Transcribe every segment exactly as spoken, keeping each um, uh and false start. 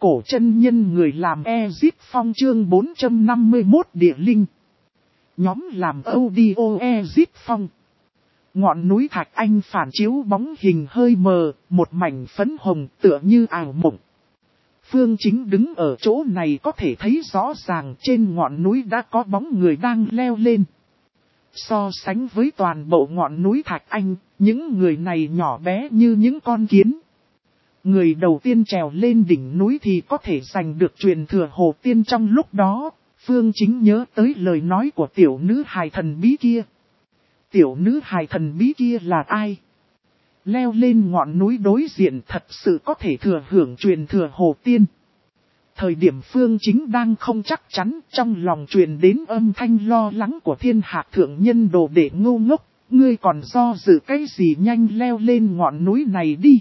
cổ chân nhân người làm Ezip Phong chương bốn trăm năm mươi mốt địa linh. Nhóm làm audio Ezip Phong. Ngọn núi Thạch Anh phản chiếu bóng hình hơi mờ, một mảnh phấn hồng tựa như ảo mộng. Phương Chính đứng ở chỗ này có thể thấy rõ ràng trên ngọn núi đã có bóng người đang leo lên. So sánh với toàn bộ ngọn núi Thạch Anh, những người này nhỏ bé như những con kiến. Người đầu tiên trèo lên đỉnh núi thì có thể giành được truyền thừa Hồ Tiên trong lúc đó. Phương Chính nhớ tới lời nói của tiểu nữ hài thần bí kia. Tiểu nữ hài thần bí kia là ai? Leo lên ngọn núi đối diện thật sự có thể thừa hưởng truyền thừa Hồ Tiên. Thời điểm Phương Chính đang không chắc chắn, trong lòng truyền đến âm thanh lo lắng của Thiên Hạc thượng nhân đồ đệ ngu ngốc. Ngươi còn do dự cái gì, nhanh leo lên ngọn núi này đi.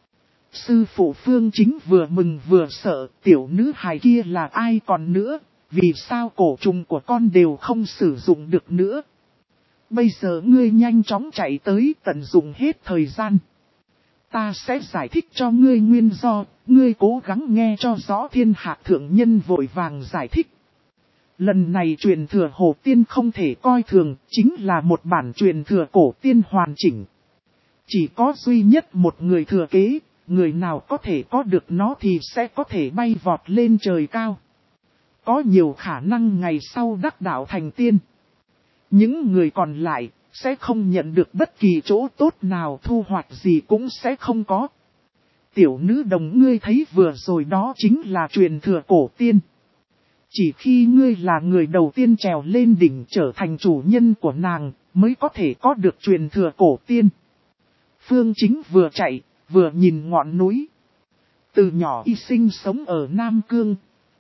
Sư phụ Phương Chính vừa mừng vừa sợ, tiểu nữ hài kia là ai còn nữa, vì sao cổ trùng của con đều không sử dụng được nữa. Bây giờ ngươi nhanh chóng chạy tới, tận dụng hết thời gian. Ta sẽ giải thích cho ngươi nguyên do, ngươi cố gắng nghe cho rõ. Thiên Hạc thượng nhân vội vàng giải thích. Lần này truyền thừa Hồ Tiên không thể coi thường, chính là một bản truyền thừa cổ tiên hoàn chỉnh. Chỉ có duy nhất một người thừa kế, người nào có thể có được nó thì sẽ có thể bay vọt lên trời cao. Có nhiều khả năng ngày sau đắc đạo thành tiên. Những người còn lại sẽ không nhận được bất kỳ chỗ tốt nào, thu hoạch gì cũng sẽ không có. Tiểu nữ đồng, ngươi thấy vừa rồi đó chính là truyền thừa cổ tiên. Chỉ khi ngươi là người đầu tiên trèo lên đỉnh trở thành chủ nhân của nàng mới có thể có được truyền thừa cổ tiên. Phương Chính vừa chạy vừa nhìn ngọn núi. Từ nhỏ y sinh sống ở Nam Cương.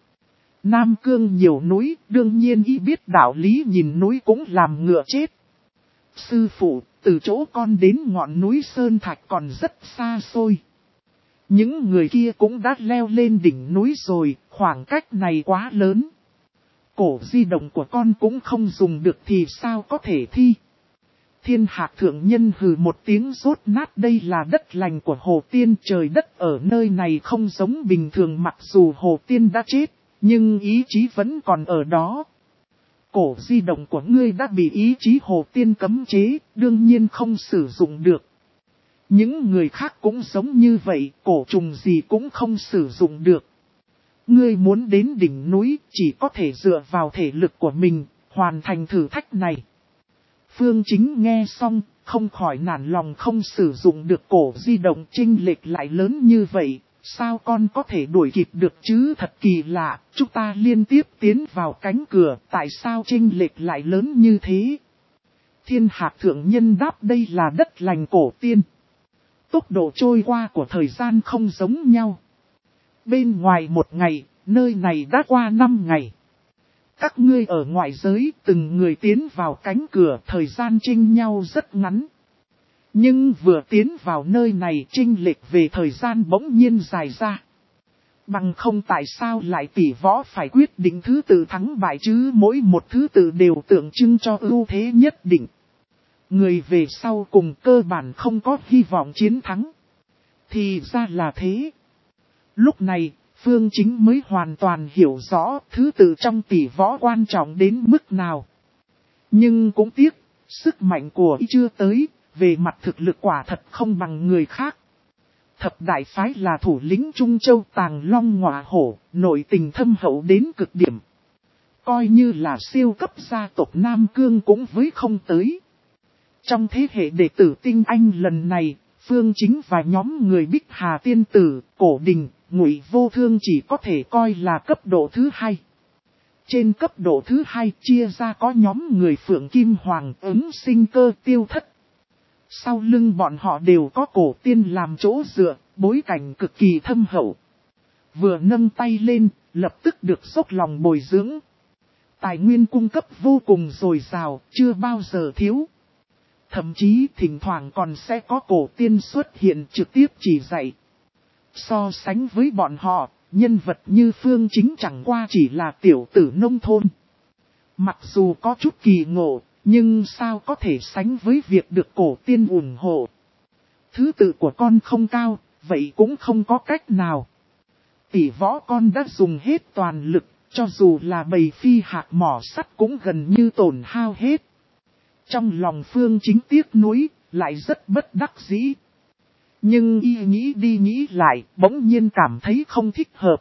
Nam Cương nhiều núi, đương nhiên y biết đạo lý nhìn núi cũng làm ngựa chết. Sư phụ, từ chỗ con đến ngọn núi Sơn Thạch còn rất xa xôi. Những người kia cũng đã leo lên đỉnh núi rồi, khoảng cách này quá lớn. Cổ di động của con cũng không dùng được thì sao có thể thi. Thiên Hạc thượng nhân hừ một tiếng rốt nát, đây là đất lành của Hồ Tiên, trời đất ở nơi này không giống bình thường, mặc dù Hồ Tiên đã chết, nhưng ý chí vẫn còn ở đó. Cổ di động của ngươi đã bị ý chí Hồ Tiên cấm chế, đương nhiên không sử dụng được. Những người khác cũng giống như vậy, cổ trùng gì cũng không sử dụng được. Ngươi muốn đến đỉnh núi, chỉ có thể dựa vào thể lực của mình, hoàn thành thử thách này. Phương Chính nghe xong, không khỏi nản lòng, không sử dụng được cổ di động, chênh lệch lại lớn như vậy, sao con có thể đuổi kịp được chứ, thật kỳ lạ, chúng ta liên tiếp tiến vào cánh cửa, tại sao chênh lệch lại lớn như thế? Thiên Hạc thượng nhân đáp, đây là đất lành cổ tiên. Tốc độ trôi qua của thời gian không giống nhau. Bên ngoài một ngày, nơi này đã qua năm ngày. Các ngươi ở ngoại giới, từng người tiến vào cánh cửa, thời gian chênh nhau rất ngắn. Nhưng vừa tiến vào nơi này, chênh lệch về thời gian bỗng nhiên dài ra. Bằng không tại sao lại tỷ võ phải quyết định thứ tự thắng bại chứ, mỗi một thứ tự đều tượng trưng cho ưu thế nhất định. Người về sau cùng cơ bản không có hy vọng chiến thắng. Thì ra là thế. Lúc này, Phương Chính mới hoàn toàn hiểu rõ thứ tự trong tỷ võ quan trọng đến mức nào. Nhưng cũng tiếc, sức mạnh của y chưa tới, về mặt thực lực quả thật không bằng người khác. Thập đại phái là thủ lĩnh Trung Châu Tàng Long Ngọa Hổ, nội tình thâm hậu đến cực điểm. Coi như là siêu cấp gia tộc Nam Cương cũng với không tới. Trong thế hệ đệ tử tinh anh lần này, Phương Chính và nhóm người Bích Hà Tiên Tử, Cổ Đình, Ngụy Vô Thương chỉ có thể coi là cấp độ thứ hai. Trên cấp độ thứ hai chia ra có nhóm người Phượng Kim Hoàng, Ứng Sinh Cơ, Tiêu Thất. Sau lưng bọn họ đều có cổ tiên làm chỗ dựa, bối cảnh cực kỳ thâm hậu. Vừa nâng tay lên, lập tức được dốc lòng bồi dưỡng. Tài nguyên cung cấp vô cùng dồi dào, chưa bao giờ thiếu. Thậm chí thỉnh thoảng còn sẽ có cổ tiên xuất hiện trực tiếp chỉ dạy. So sánh với bọn họ, nhân vật như Phương Chính chẳng qua chỉ là tiểu tử nông thôn. Mặc dù có chút kỳ ngộ, nhưng sao có thể sánh với việc được cổ tiên ủng hộ. Thứ tự của con không cao, vậy cũng không có cách nào. Tỷ võ con đã dùng hết toàn lực, cho dù là bầy phi hạt mỏ sắt cũng gần như tổn hao hết. Trong lòng Phương Chính tiếc nuối, lại rất bất đắc dĩ. Nhưng y nghĩ đi nghĩ lại, bỗng nhiên cảm thấy không thích hợp.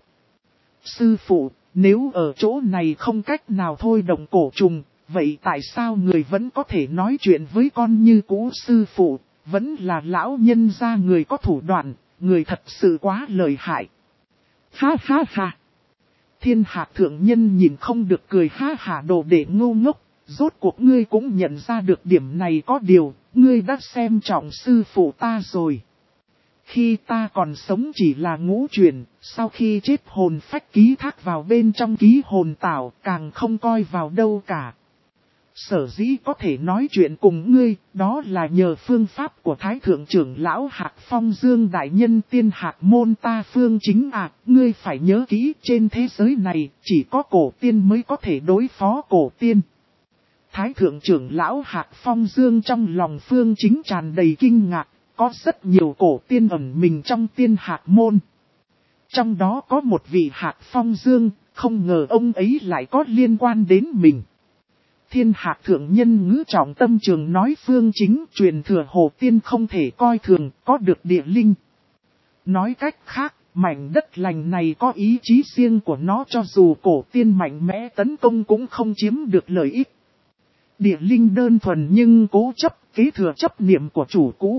Sư phụ, nếu ở chỗ này không cách nào thôi động cổ trùng, vậy tại sao người vẫn có thể nói chuyện với con như cũ? Sư phụ, vẫn là lão nhân gia người có thủ đoạn, người thật sự quá lợi hại. Ha ha ha. Thiên Hạc thượng nhân nhìn không được cười ha hả đồ để ngu ngốc. Rốt cuộc ngươi cũng nhận ra được điểm này, có điều, ngươi đã xem trọng sư phụ ta rồi. Khi ta còn sống chỉ là ngũ truyền, sau khi chết hồn phách ký thác vào bên trong ký hồn tảo, càng không coi vào đâu cả. Sở dĩ có thể nói chuyện cùng ngươi, đó là nhờ phương pháp của Thái Thượng trưởng lão Hạc Phong Dương Đại Nhân Tiên Hạc Môn ta. Phương Chính à, ngươi phải nhớ kỹ, trên thế giới này, chỉ có cổ tiên mới có thể đối phó cổ tiên. Thái Thượng trưởng lão Hạc Phong Dương trong lòng Phương Chính tràn đầy kinh ngạc, có rất nhiều cổ tiên ẩn mình trong Tiên Hạc Môn. Trong đó có một vị Hạc Phong Dương, không ngờ ông ấy lại có liên quan đến mình. Thiên Hạc thượng nhân ngữ trọng tâm trường nói Phương Chính truyền thừa hồ tiên không thể coi thường, có được địa linh. Nói cách khác, mảnh đất lành này có ý chí riêng của nó, cho dù cổ tiên mạnh mẽ tấn công cũng không chiếm được lợi ích. Địa linh đơn thuần nhưng cố chấp, kế thừa chấp niệm của chủ cũ.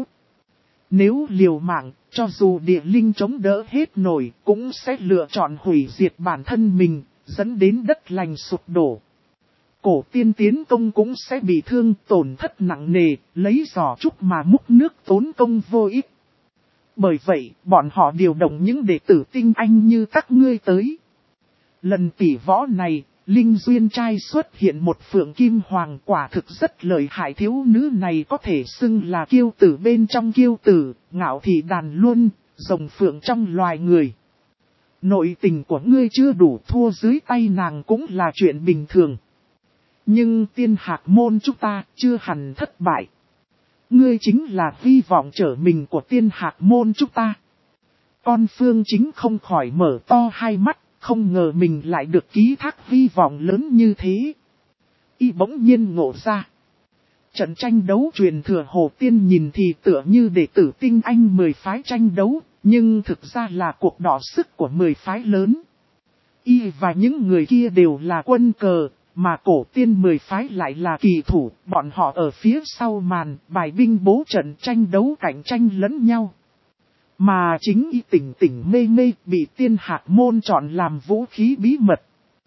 Nếu liều mạng, cho dù địa linh chống đỡ hết nổi, cũng sẽ lựa chọn hủy diệt bản thân mình, dẫn đến đất lành sụp đổ. Cổ tiên tiến công cũng sẽ bị thương, tổn thất nặng nề, lấy giỏ trúc mà múc nước tốn công vô ích. Bởi vậy, bọn họ điều động những đệ tử tinh anh như các ngươi tới. Lần tỷ võ này, Linh Duyên trai xuất hiện một phượng kim hoàng, quả thực rất lợi hại. Thiếu nữ này có thể xưng là kiêu tử bên trong kiêu tử, ngạo thị đàn luân, rồng phượng trong loài người. Nội tình của ngươi chưa đủ, thua dưới tay nàng cũng là chuyện bình thường. Nhưng Tiên Hạc Môn chúng ta chưa hẳn thất bại. Ngươi chính là hy vọng trở mình của Tiên Hạc Môn chúng ta. Con Phương Chính không khỏi mở to hai mắt, không ngờ mình lại được ký thác hy vọng lớn như thế. Y bỗng nhiên ngộ ra. Trận tranh đấu truyền thừa hồ tiên nhìn thì tựa như đệ tử tinh anh mười phái tranh đấu, nhưng thực ra là cuộc đọ sức của mười phái lớn. Y và những người kia đều là quân cờ, mà cổ tiên mười phái lại là kỳ thủ, bọn họ ở phía sau màn, bài binh bố trận tranh đấu cạnh tranh lẫn nhau. Mà chính Y tỉnh tỉnh mê mê bị Tiên Hạc Môn chọn làm vũ khí bí mật.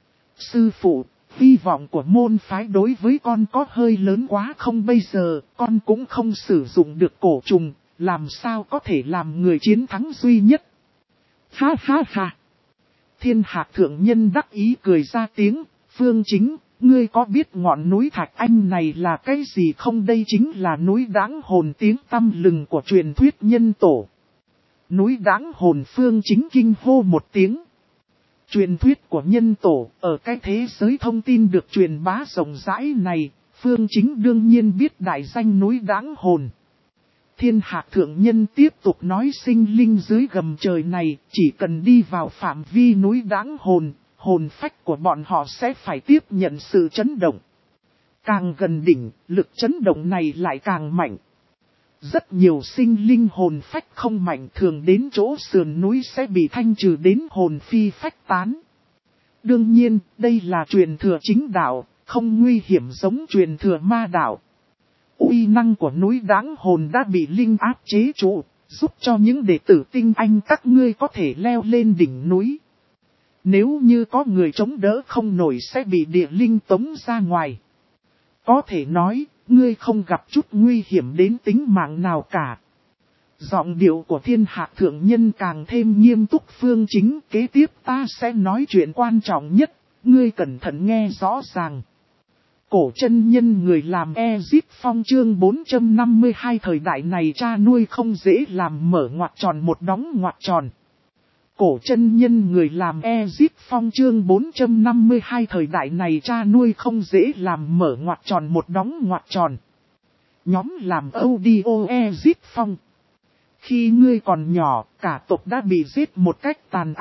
Sư phụ, hy vọng của môn phái đối với con có hơi lớn quá không? Bây giờ, con cũng không sử dụng được cổ trùng, làm sao có thể làm người chiến thắng duy nhất? Ha ha ha! Thiên Hạc thượng nhân đắc ý cười ra tiếng. Phương Chính, ngươi có biết ngọn núi Thạch Anh này là cái gì không? Đây chính là núi Đáng Hồn, tiếng tăm lừng của truyền thuyết nhân tổ. Núi Đáng Hồn. Phương Chính kinh hô một tiếng. Truyền thuyết của nhân tổ, ở cái thế giới thông tin được truyền bá rộng rãi này, Phương Chính đương nhiên biết đại danh núi Đáng Hồn. Thiên Hạc thượng nhân tiếp tục nói sinh linh dưới gầm trời này, chỉ cần đi vào phạm vi núi Đáng Hồn, hồn phách của bọn họ sẽ phải tiếp nhận sự chấn động. Càng gần đỉnh, lực chấn động này lại càng mạnh. Rất nhiều sinh linh hồn phách không mạnh thường đến chỗ sườn núi sẽ bị thanh trừ đến hồn phi phách tán. Đương nhiên, đây là truyền thừa chính đạo, không nguy hiểm giống truyền thừa ma đạo. Uy năng của núi Đáng Hồn đã bị linh áp chế trụ, giúp cho những đệ tử tinh anh các ngươi có thể leo lên đỉnh núi. Nếu như có người chống đỡ không nổi sẽ bị địa linh tống ra ngoài. Có thể nói, ngươi không gặp chút nguy hiểm đến tính mạng nào cả. Giọng điệu của Thiên Hạc thượng nhân càng thêm nghiêm túc. Phương Chính, kế tiếp ta sẽ nói chuyện quan trọng nhất, ngươi cẩn thận nghe rõ ràng. Cổ chân nhân người làm Ezip Phong chương bốn trăm năm mươi hai thời đại này cha nuôi không dễ làm, mở ngoặc tròn một đóng ngoặc tròn. Cổ chân nhân người làm Ezip Phong chương bốn trăm năm mươi hai thời đại này cha nuôi không dễ làm, mở ngoặc tròn một đóng ngoặc tròn. Nhóm làm audio Ezip Phong. Khi ngươi còn nhỏ, cả tộc đã bị giết một cách tàn ác,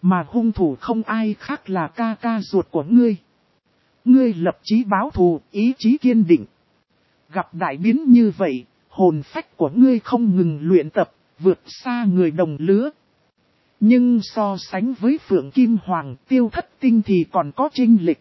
Mà hung thủ không ai khác là ca ca ruột của ngươi. Ngươi lập chí báo thù, ý chí kiên định. Gặp đại biến như vậy, hồn phách của ngươi không ngừng luyện tập, vượt xa người đồng lứa. Nhưng so sánh với Phượng Kim Hoàng, Tiêu Thất Tinh thì còn có chênh lệch.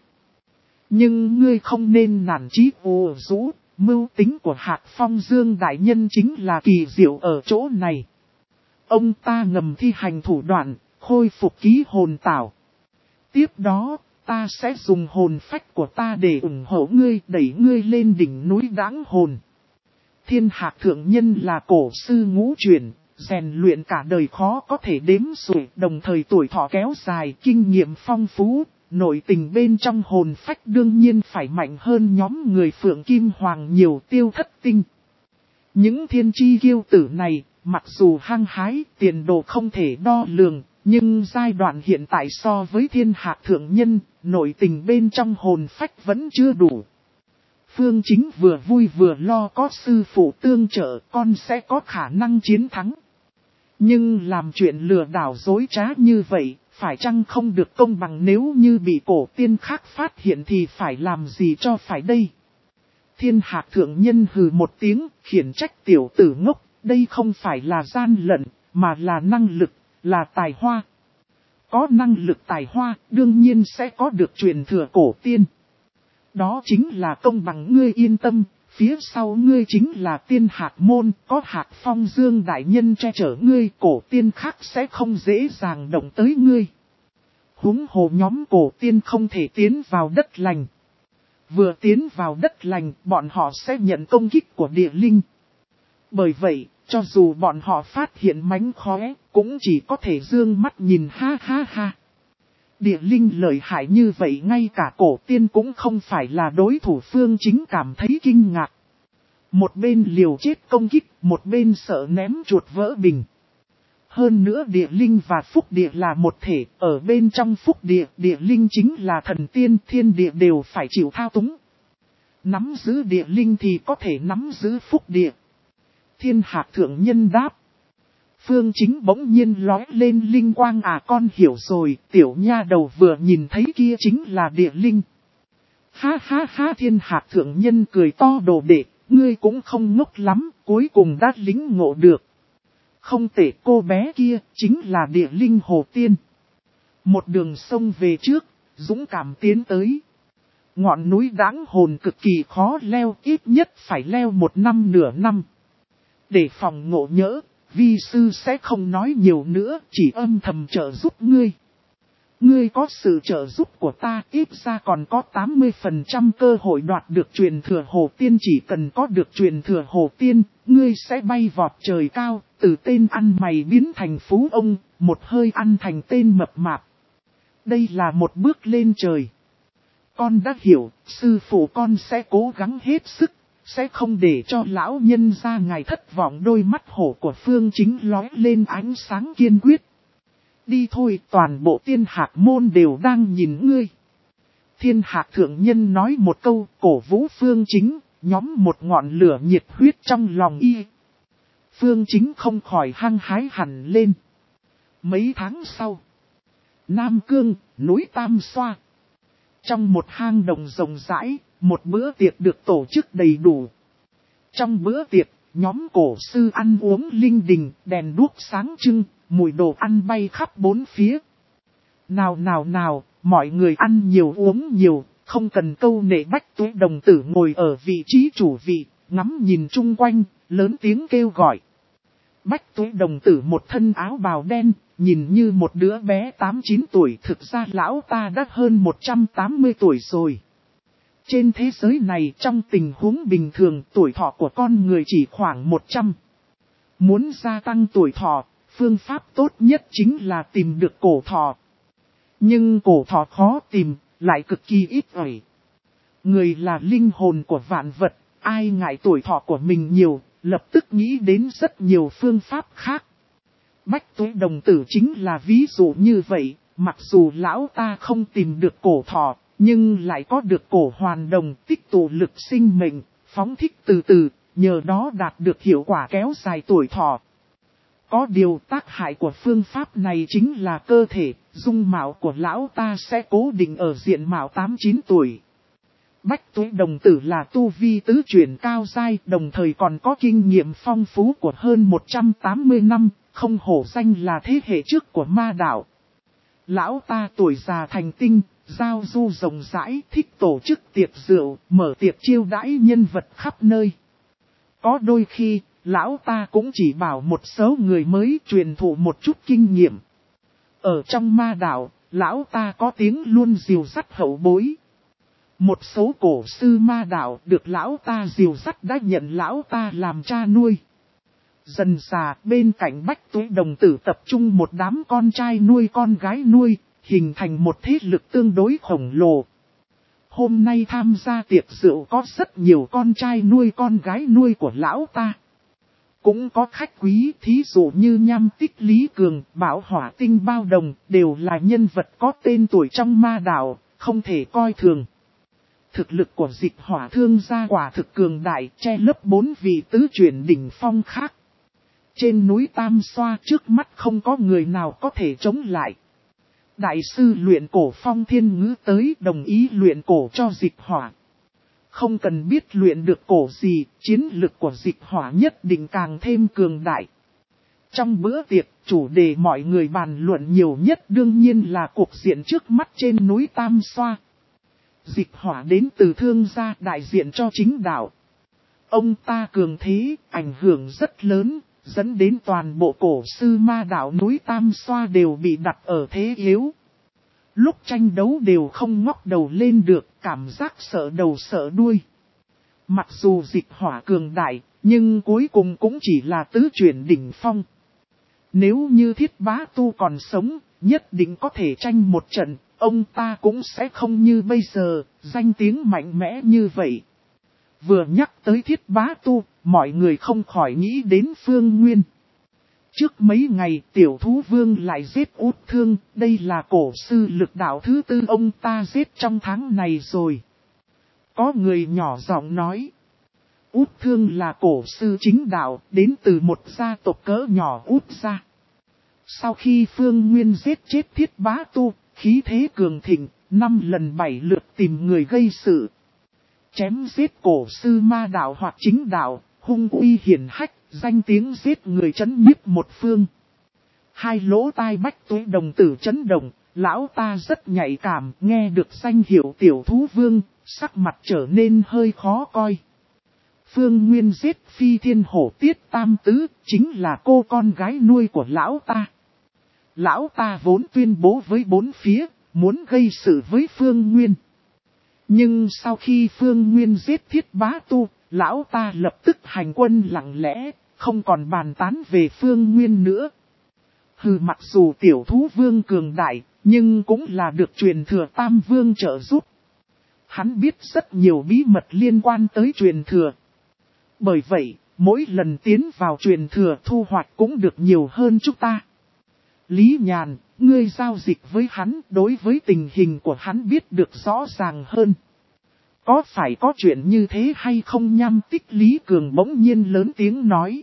Nhưng ngươi không nên nản chí ù rũ, mưu tính của Hạc Phong Dương đại nhân chính là kỳ diệu ở chỗ này. Ông ta ngầm thi hành thủ đoạn, khôi phục ký hồn tảo. Tiếp đó, ta sẽ dùng hồn phách của ta để ủng hộ ngươi, đẩy ngươi lên đỉnh núi Đãng Hồn. Thiên Hạc Thượng Nhân là cổ sư ngũ truyền, rèn luyện cả đời khó có thể đếm xuể, đồng thời tuổi thọ kéo dài, kinh nghiệm phong phú, nội tình bên trong hồn phách đương nhiên phải mạnh hơn nhóm người Phượng Kim Hoàng nhiều. Tiêu Thất Tinh. Những thiên chi kiêu tử này, mặc dù hăng hái, tiền đồ không thể đo lường, nhưng giai đoạn hiện tại so với Thiên Hạc Thượng Nhân, nội tình bên trong hồn phách vẫn chưa đủ. Phương Chính vừa vui vừa lo có sư phụ tương trợ, con sẽ có khả năng chiến thắng. Nhưng làm chuyện lừa đảo dối trá như vậy, phải chăng không được công bằng, nếu như bị cổ tiên khác phát hiện thì phải làm gì cho phải đây? Thiên Hạc Thượng Nhân hừ một tiếng, khiển trách tiểu tử ngốc, đây không phải là gian lận, mà là năng lực, là tài hoa. Có năng lực tài hoa, đương nhiên sẽ có được truyền thừa cổ tiên. Đó chính là công bằng, ngươi yên tâm, phía sau ngươi chính là Tiên Hạc Môn, có Hạc Phong Dương đại nhân che chở ngươi, cổ tiên khác sẽ không dễ dàng động tới ngươi. Huống hồ nhóm cổ tiên không thể tiến vào đất lành. Vừa tiến vào đất lành, bọn họ sẽ nhận công kích của địa linh. Bởi vậy, cho dù bọn họ phát hiện mánh khóe, cũng chỉ có thể dương mắt nhìn ha ha ha. Địa linh lợi hại như vậy ngay cả cổ tiên cũng không phải là đối thủ. Phương Chính cảm thấy kinh ngạc. Một bên liều chết công kích, một bên sợ ném chuột vỡ bình. Hơn nữa địa linh và phúc địa là một thể, ở bên trong phúc địa, địa linh chính là thần tiên, thiên địa đều phải chịu thao túng. Nắm giữ địa linh thì có thể nắm giữ phúc địa. Thiên Hạc Thượng Nhân đáp. Phương Chính bỗng nhiên lói lên linh quang, à con hiểu rồi, tiểu nha đầu vừa nhìn thấy kia chính là địa linh. Ha ha ha, Thiên Hạc Thượng Nhân cười to, đồ đệ, ngươi cũng không ngốc lắm, cuối cùng đã lính ngộ được. Không tệ, cô bé kia chính là địa linh hồ tiên. Một đường sông về trước, dũng cảm tiến tới. Ngọn núi Đãng Hồn cực kỳ khó leo, ít nhất phải leo một năm nửa năm. Để phòng ngộ nhỡ, vi sư sẽ không nói nhiều nữa, chỉ âm thầm trợ giúp ngươi. Ngươi có sự trợ giúp của ta, ít ra còn có tám mươi phần trăm cơ hội đoạt được truyền thừa hồ tiên. Chỉ cần có được truyền thừa hồ tiên, ngươi sẽ bay vọt trời cao, từ tên ăn mày biến thành phú ông, một hơi ăn thành tên mập mạp. Đây là một bước lên trời. Con đã hiểu, sư phụ con sẽ cố gắng hết sức, sẽ không để cho lão nhân gia ngài thất vọng. Đôi mắt hổ của Phương Chính lóe lên ánh sáng kiên quyết. Đi thôi, toàn bộ Tiên Hạc Môn đều đang nhìn ngươi. Thiên Hạc Thượng Nhân nói một câu, cổ vũ Phương Chính, nhóm một ngọn lửa nhiệt huyết trong lòng y. Phương Chính không khỏi hăng hái hẳn lên. Mấy tháng sau, Nam Cương, núi Tam Xoa. Trong một hang động rộng rãi, một bữa tiệc được tổ chức đầy đủ. Trong bữa tiệc, nhóm cổ sư ăn uống linh đình, đèn đuốc sáng trưng, mùi đồ ăn bay khắp bốn phía. Nào nào nào, mọi người ăn nhiều uống nhiều, không cần câu nệ. Bách Tuế Đồng Tử ngồi ở vị trí chủ vị, ngắm nhìn chung quanh, lớn tiếng kêu gọi. Bách Tuế Đồng Tử một thân áo bào đen, nhìn như một đứa bé tám chín tuổi, thực ra lão ta đã hơn một trăm tám mươi tuổi rồi. Trên thế giới này, trong tình huống bình thường, tuổi thọ của con người chỉ khoảng một trăm. Muốn gia tăng tuổi thọ, phương pháp tốt nhất chính là tìm được cổ thọ. Nhưng cổ thọ khó tìm, lại cực kỳ ít ỏi. Người là linh hồn của vạn vật, ai ngại tuổi thọ của mình nhiều, lập tức nghĩ đến rất nhiều phương pháp khác. Bách Tuế Đồng Tử chính là ví dụ như vậy, mặc dù lão ta không tìm được cổ thọ, nhưng lại có được cổ hoàn đồng, tích tụ lực sinh mệnh, phóng thích từ từ, nhờ đó đạt được hiệu quả kéo dài tuổi thọ. Có điều tác hại của phương pháp này chính là cơ thể, dung mạo của lão ta sẽ cố định ở diện mạo tám chín tuổi. Bách Tuế đồng tử là tu vi tứ chuyển cao giai, đồng thời còn có kinh nghiệm phong phú của hơn một trăm tám mươi năm, không hổ danh là thế hệ trước của ma đạo. Lão ta tuổi già thành tinh, giao du rộng rãi, thích tổ chức tiệc rượu, mở tiệc chiêu đãi nhân vật khắp nơi. Có đôi khi, lão ta cũng chỉ bảo một số người mới truyền thụ một chút kinh nghiệm. Ở trong ma đạo, lão ta có tiếng luôn dìu dắt hậu bối. Một số cổ sư ma đạo được lão ta dìu dắt đã nhận lão ta làm cha nuôi. Dần dà bên cạnh Bách Tuế đồng tử tập trung một đám con trai nuôi con gái nuôi, hình thành một thế lực tương đối khổng lồ. Hôm nay tham gia tiệc rượu có rất nhiều con trai nuôi con gái nuôi của lão ta. Cũng có khách quý, thí dụ như Nham Tích Lý Cường, Bảo Hỏa Tinh Bao Đồng, đều là nhân vật có tên tuổi trong ma đạo, không thể coi thường. Thực lực của Dịch Hỏa Thương gia quả thực cường đại, che lấp bốn vị tứ chuyển đỉnh phong khác. Trên núi Tam Xoa trước mắt không có người nào có thể chống lại. Đại sư luyện cổ Phong Thiên Ngữ tới đồng ý luyện cổ cho Dịch Hỏa. Không cần biết luyện được cổ gì, chiến lực của Dịch Hỏa nhất định càng thêm cường đại. Trong bữa tiệc, chủ đề mọi người bàn luận nhiều nhất đương nhiên là cuộc diện trước mắt trên núi Tam Xoa. Dịch Hỏa đến từ Thương gia đại diện cho chính đạo. Ông ta cường thế, ảnh hưởng rất lớn, dẫn đến toàn bộ cổ sư ma đạo núi Tam Xoa đều bị đặt ở thế yếu. Lúc tranh đấu đều không ngóc đầu lên được, cảm giác sợ đầu sợ đuôi. Mặc dù Dịch Hỏa cường đại, nhưng cuối cùng cũng chỉ là tứ chuyển đỉnh phong. Nếu như Thiết Bá Tu còn sống, nhất định có thể tranh một trận, ông ta cũng sẽ không như bây giờ, danh tiếng mạnh mẽ như vậy. Vừa nhắc tới Thiết Bá Tu, mọi người không khỏi nghĩ đến Phương Nguyên. Trước mấy ngày Tiểu Thú Vương lại giết Út Thương, đây là cổ sư lực đạo thứ tư ông ta giết trong tháng này rồi. Có người nhỏ giọng nói, Út Thương là cổ sư chính đạo, đến từ một gia tộc cỡ nhỏ Út gia. Sau khi Phương Nguyên giết chết Thiết Bá Tu, khí thế cường thịnh, năm lần bảy lượt tìm người gây sự. Chém giết cổ sư ma đạo hoặc chính đạo, hung uy hiển hách, danh tiếng giết người chấn nhiếp một phương. Hai lỗ tai Bách Tuế đồng tử chấn động, lão ta rất nhạy cảm, nghe được danh hiệu Tiểu Thú Vương, sắc mặt trở nên hơi khó coi. Phương Nguyên giết Phi Thiên Hổ Tiết Tam Tứ, chính là cô con gái nuôi của lão ta. Lão ta vốn tuyên bố với bốn phía, muốn gây sự với Phương Nguyên. Nhưng sau khi Phương Nguyên giết Thiết Bá Tu, lão ta lập tức hành quân lặng lẽ, không còn bàn tán về Phương Nguyên nữa. Hừ, mặc dù Tiểu Thú Vương cường đại, nhưng cũng là được truyền thừa Tam Vương trợ giúp. Hắn biết rất nhiều bí mật liên quan tới truyền thừa. Bởi vậy, mỗi lần tiến vào truyền thừa thu hoạch cũng được nhiều hơn chúng ta. Lý Nhàn, ngươi giao dịch với hắn, đối với tình hình của hắn biết được rõ ràng hơn. Có phải có chuyện như thế hay không? Nham Tích Lý Cường bỗng nhiên lớn tiếng nói.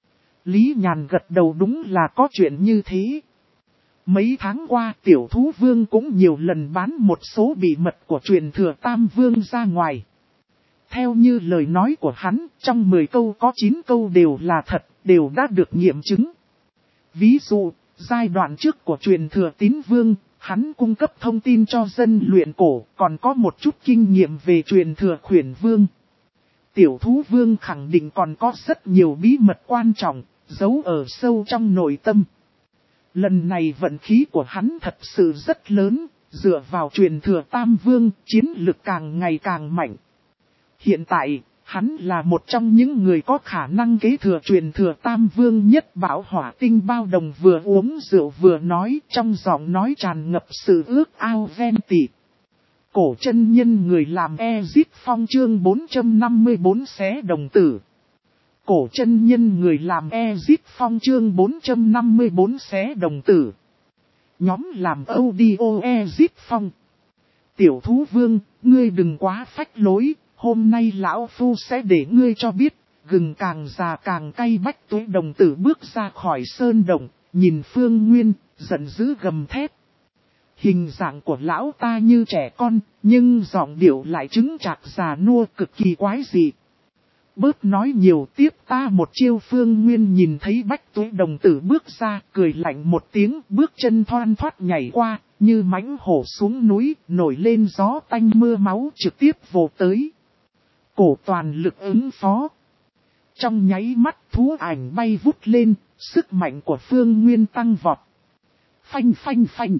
Lý Nhàn gật đầu, đúng là có chuyện như thế. Mấy tháng qua Tiểu Thú Vương cũng nhiều lần bán một số bí mật của truyền thừa Tam Vương ra ngoài. Theo như lời nói của hắn, trong mười câu có chín câu đều là thật, đều đã được nghiệm chứng. Ví dụ, giai đoạn trước của truyền thừa Tín Vương, hắn cung cấp thông tin cho dân luyện cổ, còn có một chút kinh nghiệm về truyền thừa Khuyển Vương. Tiểu Thú Vương khẳng định còn có rất nhiều bí mật quan trọng, giấu ở sâu trong nội tâm. Lần này vận khí của hắn thật sự rất lớn, dựa vào truyền thừa Tam Vương, chiến lực càng ngày càng mạnh. Hiện tại, hắn là một trong những người có khả năng kế thừa truyền thừa Tam Vương nhất. Bảo Hỏa Tinh Bao Đồng vừa uống rượu vừa nói, trong giọng nói tràn ngập sự ước ao ven tị. Cổ chân nhân người làm Ezit Phong chương bốn trăm năm mươi bốn xé đồng tử. Cổ chân nhân người làm Ezit Phong chương bốn trăm năm mươi bốn xé đồng tử. Nhóm làm audio Ezit Phong. Tiểu Thú Vương, ngươi đừng quá phách lối, hôm nay lão phu sẽ để ngươi cho biết, gừng càng già càng cay. Bách Tuế đồng tử bước ra khỏi sơn động, nhìn Phương Nguyên, giận dữ gầm thét. Hình dạng của lão ta như trẻ con, nhưng giọng điệu lại chứng chạc già nua cực kỳ quái dị. Bớt nói nhiều, tiếp ta một chiêu. Phương Nguyên nhìn thấy Bách Tuế đồng tử bước ra, cười lạnh một tiếng, bước chân thoăn thoắt nhảy qua, như mãnh hổ xuống núi, nổi lên gió tanh mưa máu trực tiếp vồ tới. Cổ toàn lực ứng phó. Trong nháy mắt thú ảnh bay vút lên, sức mạnh của Phương Nguyên tăng vọt. Phanh phanh phanh.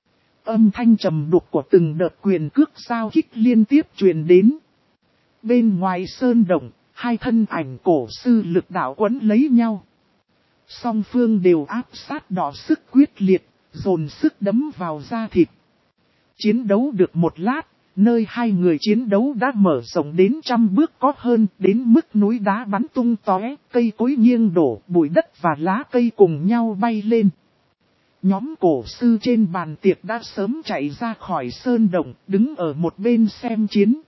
Âm thanh trầm đục của từng đợt quyền cước giao kích liên tiếp truyền đến. Bên ngoài sơn động, hai thân ảnh cổ sư lực đạo quấn lấy nhau. Song phương đều áp sát đỏ sức quyết liệt, dồn sức đấm vào da thịt. Chiến đấu được một lát, nơi hai người chiến đấu đã mở rộng đến trăm bước có hơn, đến mức núi đá bắn tung tóe, cây cối nghiêng đổ, bụi đất và lá cây cùng nhau bay lên. Nhóm cổ sư trên bàn tiệc đã sớm chạy ra khỏi sơn động, đứng ở một bên xem chiến.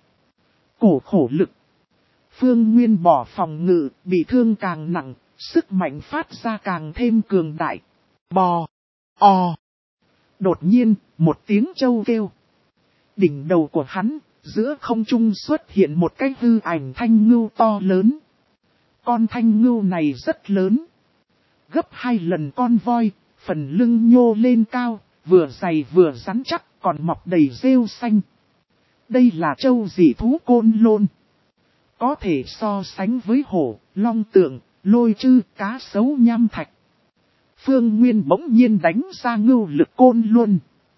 Cổ khổ lực. Phương Nguyên bỏ phòng ngự, bị thương càng nặng, sức mạnh phát ra càng thêm cường đại. Bò, o. Đột nhiên, một tiếng trâu kêu. Đỉnh đầu của hắn, giữa không trung xuất hiện một cái hư ảnh thanh ngưu to lớn. Con thanh ngưu này rất lớn. Gấp hai lần con voi, phần lưng nhô lên cao, vừa dày vừa rắn chắc, còn mọc đầy rêu xanh. Đây là trâu dị thú Côn Lôn. Có thể so sánh với hổ, long tượng, lôi trư, cá sấu nham thạch. Phương Nguyên bỗng nhiên đánh ra ngưu lực Côn Lôn.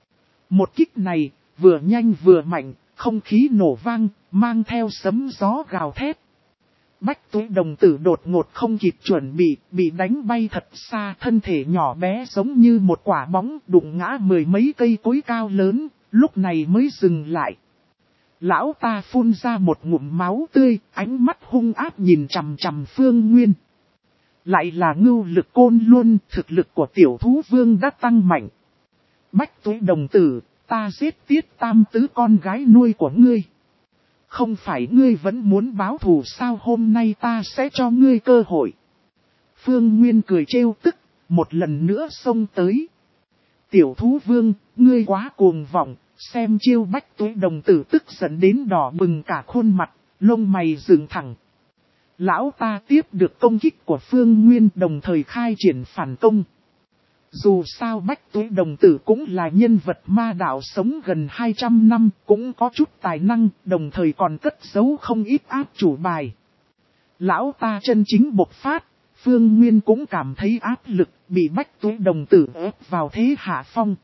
Một kích này, vừa nhanh vừa mạnh, không khí nổ vang, mang theo sấm gió gào thét. Bách Tuế đồng tử đột ngột không kịp chuẩn bị, bị đánh bay thật xa, thân thể nhỏ bé giống như một quả bóng đụng ngã mười mấy cây cối cao lớn, lúc này mới dừng lại. Lão ta phun ra một ngụm máu tươi, ánh mắt hung ác nhìn chằm chằm Phương Nguyên. Lại là ngưu lực Côn Luân, thực lực của tiểu thú vương đã tăng mạnh. Bách Tuế đồng tử, ta giết Tiết Tam Tứ con gái nuôi của ngươi. Không phải ngươi vẫn muốn báo thù sao, hôm nay ta sẽ cho ngươi cơ hội. Phương Nguyên cười trêu tức, một lần nữa xông tới. Tiểu thú vương, ngươi quá cuồng vọng, xem chiêu. Bách Tuế đồng tử tức giận đến đỏ bừng cả khuôn mặt, lông mày dựng thẳng. Lão ta tiếp được công kích của Phương Nguyên, đồng thời khai triển phản công. Dù sao Bách Tuế đồng tử cũng là nhân vật ma đạo sống gần hai trăm năm, cũng có chút tài năng, đồng thời còn cất giấu không ít áp chủ bài. Lão ta chân chính bộc phát, Phương Nguyên cũng cảm thấy áp lực, bị Bách Tuế đồng tử ép vào thế hạ phong.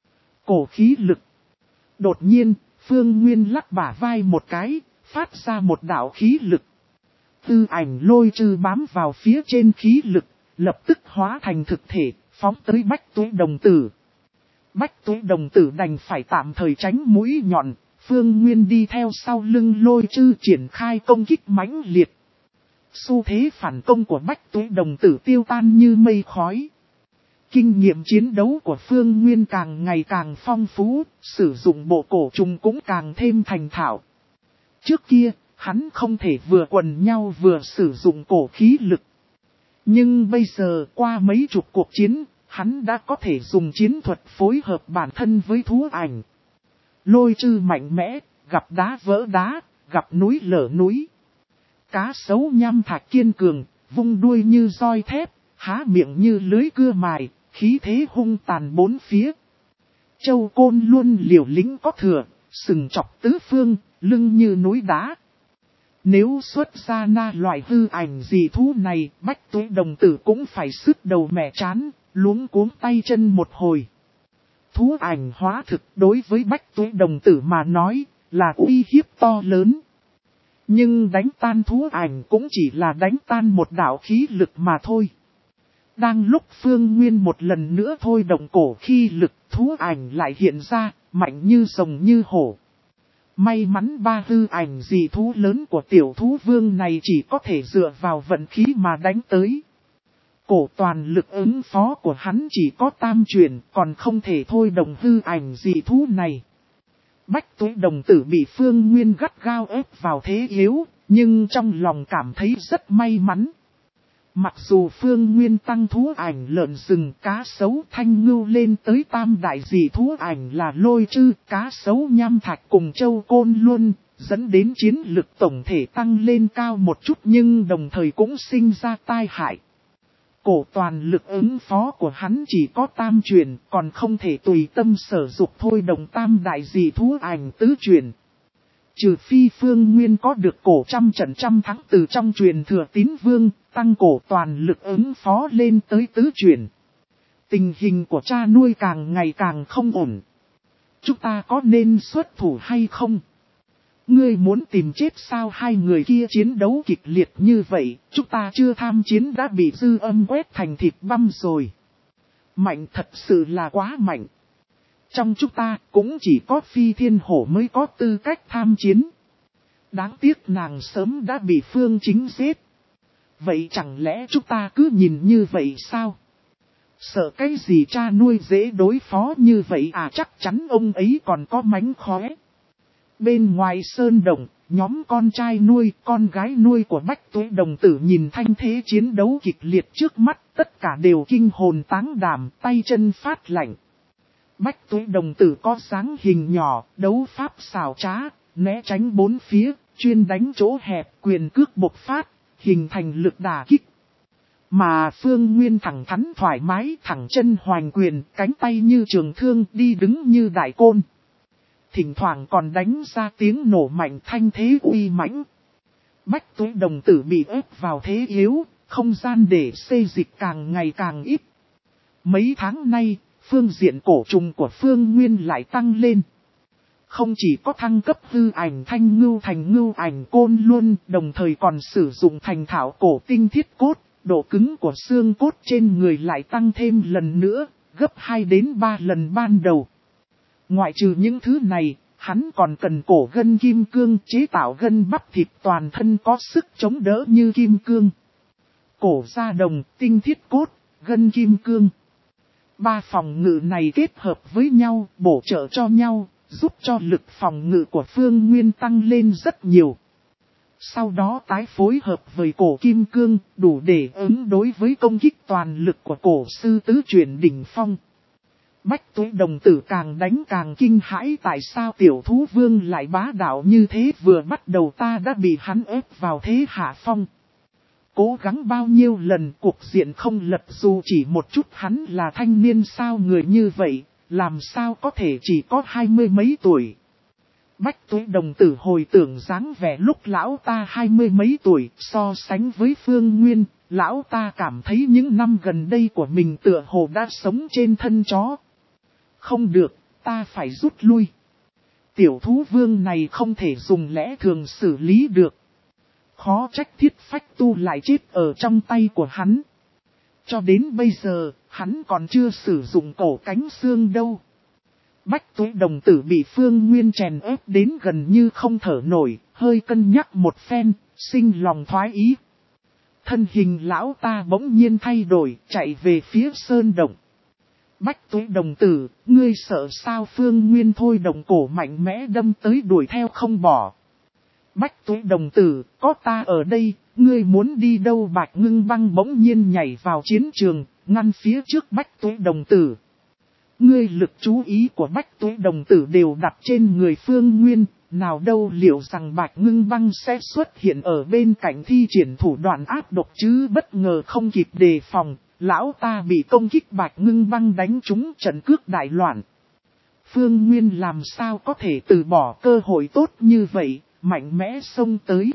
Cổ khí lực. Đột nhiên, Phương Nguyên lắc bả vai một cái, phát ra một đạo khí lực. Tư ảnh lôi trư bám vào phía trên khí lực, lập tức hóa thành thực thể, phóng tới Bách Tuế đồng tử. Bách Tuế đồng tử đành phải tạm thời tránh mũi nhọn, Phương Nguyên đi theo sau lưng lôi trư triển khai công kích mãnh liệt. Xu thế phản công của Bách Tuế đồng tử tiêu tan như mây khói. Kinh nghiệm chiến đấu của Phương Nguyên càng ngày càng phong phú, sử dụng bộ cổ trùng cũng càng thêm thành thạo. Trước kia, hắn không thể vừa quần nhau vừa sử dụng cổ khí lực. Nhưng bây giờ qua mấy chục cuộc chiến, hắn đã có thể dùng chiến thuật phối hợp bản thân với thú ảnh. Lôi trư mạnh mẽ, gặp đá vỡ đá, gặp núi lở núi. Cá sấu nham thạch kiên cường, vung đuôi như roi thép, há miệng như lưới cưa mài, khí thế hung tàn bốn phía. Châu Côn luôn liều lĩnh có thừa, sừng chọc tứ phương, lưng như núi đá. Nếu xuất ra na loại hư ảnh dị thú này, Bách Tuế đồng tử cũng phải sứt đầu mẻ chán, luống cuống tay chân một hồi. Thú ảnh hóa thực đối với Bách Tuế đồng tử mà nói, là uy hiếp to lớn. Nhưng đánh tan thú ảnh cũng chỉ là đánh tan một đạo khí lực mà thôi. Đang lúc Phương Nguyên một lần nữa thôi động cổ khí lực, thú ảnh lại hiện ra, mạnh như rồng như hổ. May mắn ba hư ảnh dị thú lớn của tiểu thú vương này chỉ có thể dựa vào vận khí mà đánh tới. Cổ toàn lực ứng phó của hắn chỉ có tam chuyển, còn không thể thôi động hư ảnh dị thú này. Bách Tuế đồng tử bị Phương Nguyên gắt gao ép vào thế yếu, Nhưng trong lòng cảm thấy rất may mắn. Mặc dù Phương Nguyên tăng thú ảnh lợn rừng, cá sấu, thanh ngưu lên tới tam đại dị thú ảnh là lôi trư, cá sấu, nham thạch cùng châu côn luân, dẫn đến chiến lực tổng thể tăng lên cao một chút nhưng đồng thời cũng sinh ra tai hại. Cổ toàn lực ứng phó của hắn chỉ có tam truyền, còn không thể tùy tâm sở dục thôi đồng tam đại dị thú ảnh tứ truyền. Trừ phi Phương Nguyên có được cổ trăm trận trăm thắng từ trong truyền thừa tín vương, tăng cổ toàn lực ứng phó lên tới tứ truyền. Tình hình của cha nuôi càng ngày càng không ổn. Chúng ta có nên xuất thủ hay không? Ngươi muốn tìm chết sao? Hai người kia chiến đấu kịch liệt như vậy, chúng ta chưa tham chiến đã bị dư âm quét thành thịt băm rồi. Mạnh thật sự là quá mạnh. Trong chúng ta cũng chỉ có Phi Thiên Hổ mới có tư cách tham chiến. Đáng tiếc nàng sớm đã bị Phương Chính giết. Vậy chẳng lẽ chúng ta cứ nhìn như vậy sao? Sợ cái gì cha nuôi dễ đối phó như vậy à? Chắc chắn ông ấy còn có mánh khóe. Bên ngoài sơn động, nhóm con trai nuôi, con gái nuôi của Bách Tuế đồng tử nhìn thanh thế chiến đấu kịch liệt trước mắt, tất cả đều kinh hồn táng đảm, tay chân phát lạnh. Bách Tuế đồng tử có dáng hình nhỏ, đấu pháp xảo trá, né tránh bốn phía, chuyên đánh chỗ hẹp, quyền cước bộc phát, hình thành lực đả kích. Mà Phương Nguyên thẳng thắn thoải mái, thẳng chân hoành quyền, cánh tay như trường thương, đi đứng như đại côn. Thỉnh thoảng còn đánh ra tiếng nổ mạnh, thanh thế uy mãnh. Bách Tuế đồng tử bị ép vào thế yếu, không gian để xê dịch càng ngày càng ít. Mấy tháng nay, phương diện cổ trùng của Phương Nguyên lại tăng lên. Không chỉ có thăng cấp hư ảnh thanh ngưu thành ngưu ảnh côn luôn, đồng thời còn sử dụng thành thảo cổ tinh thiết cốt, độ cứng của xương cốt trên người lại tăng thêm lần nữa, gấp hai đến ba lần ban đầu. Ngoại trừ những thứ này, hắn còn cần cổ gân kim cương chế tạo gân bắp thịt toàn thân có sức chống đỡ như kim cương. Cổ da đồng, tinh thiết cốt, gân kim cương. Ba phòng ngự này kết hợp với nhau, bổ trợ cho nhau, giúp cho lực phòng ngự của Phương Nguyên tăng lên rất nhiều. Sau đó tái phối hợp với cổ kim cương, đủ để ứng đối với công kích toàn lực của cổ sư tứ chuyển đỉnh phong. Bách Tuế đồng tử càng đánh càng kinh hãi, tại sao tiểu thú vương lại bá đạo như thế, vừa bắt đầu ta đã bị hắn ép vào thế hạ phong. Cố gắng bao nhiêu lần cuộc diện không lật dù chỉ một chút, hắn là thanh niên sao, người như vậy, làm sao có thể chỉ có hai mươi mấy tuổi. Bách Tuế đồng tử hồi tưởng dáng vẻ lúc lão ta hai mươi mấy tuổi, so sánh với Phương Nguyên, lão ta cảm thấy những năm gần đây của mình tựa hồ đã sống trên thân chó. Không được, ta phải rút lui. Tiểu thú vương này không thể dùng lẽ thường xử lý được. Khó trách Thiết Phách Tu lại chết ở trong tay của hắn. Cho đến bây giờ, hắn còn chưa sử dụng cổ cánh xương đâu. Bách Tuế đồng tử bị Phương Nguyên chèn ép đến gần như không thở nổi, hơi cân nhắc một phen, sinh lòng thoái ý. Thân hình lão ta bỗng nhiên thay đổi, chạy về phía sơn động. Bách Tuế đồng tử, ngươi sợ sao? Phương Nguyên thôi động cổ mạnh mẽ đâm tới đuổi theo không bỏ. Bách Tuế đồng tử, có ta ở đây, ngươi muốn đi đâu? Bạch Ngưng Băng bỗng nhiên nhảy vào chiến trường, ngăn phía trước Bách Tuế đồng tử. Ngươi lực chú ý của Bách Tuế đồng tử đều đặt trên người Phương Nguyên, nào đâu liệu rằng Bạch Ngưng Băng sẽ xuất hiện ở bên cạnh thi triển thủ đoạn áp độc chứ, bất ngờ không kịp đề phòng. Lão ta bị công kích Bạch Ngưng Băng đánh trúng, trận cước đại loạn. Phương Nguyên làm sao có thể từ bỏ cơ hội tốt như vậy, mạnh mẽ xông tới.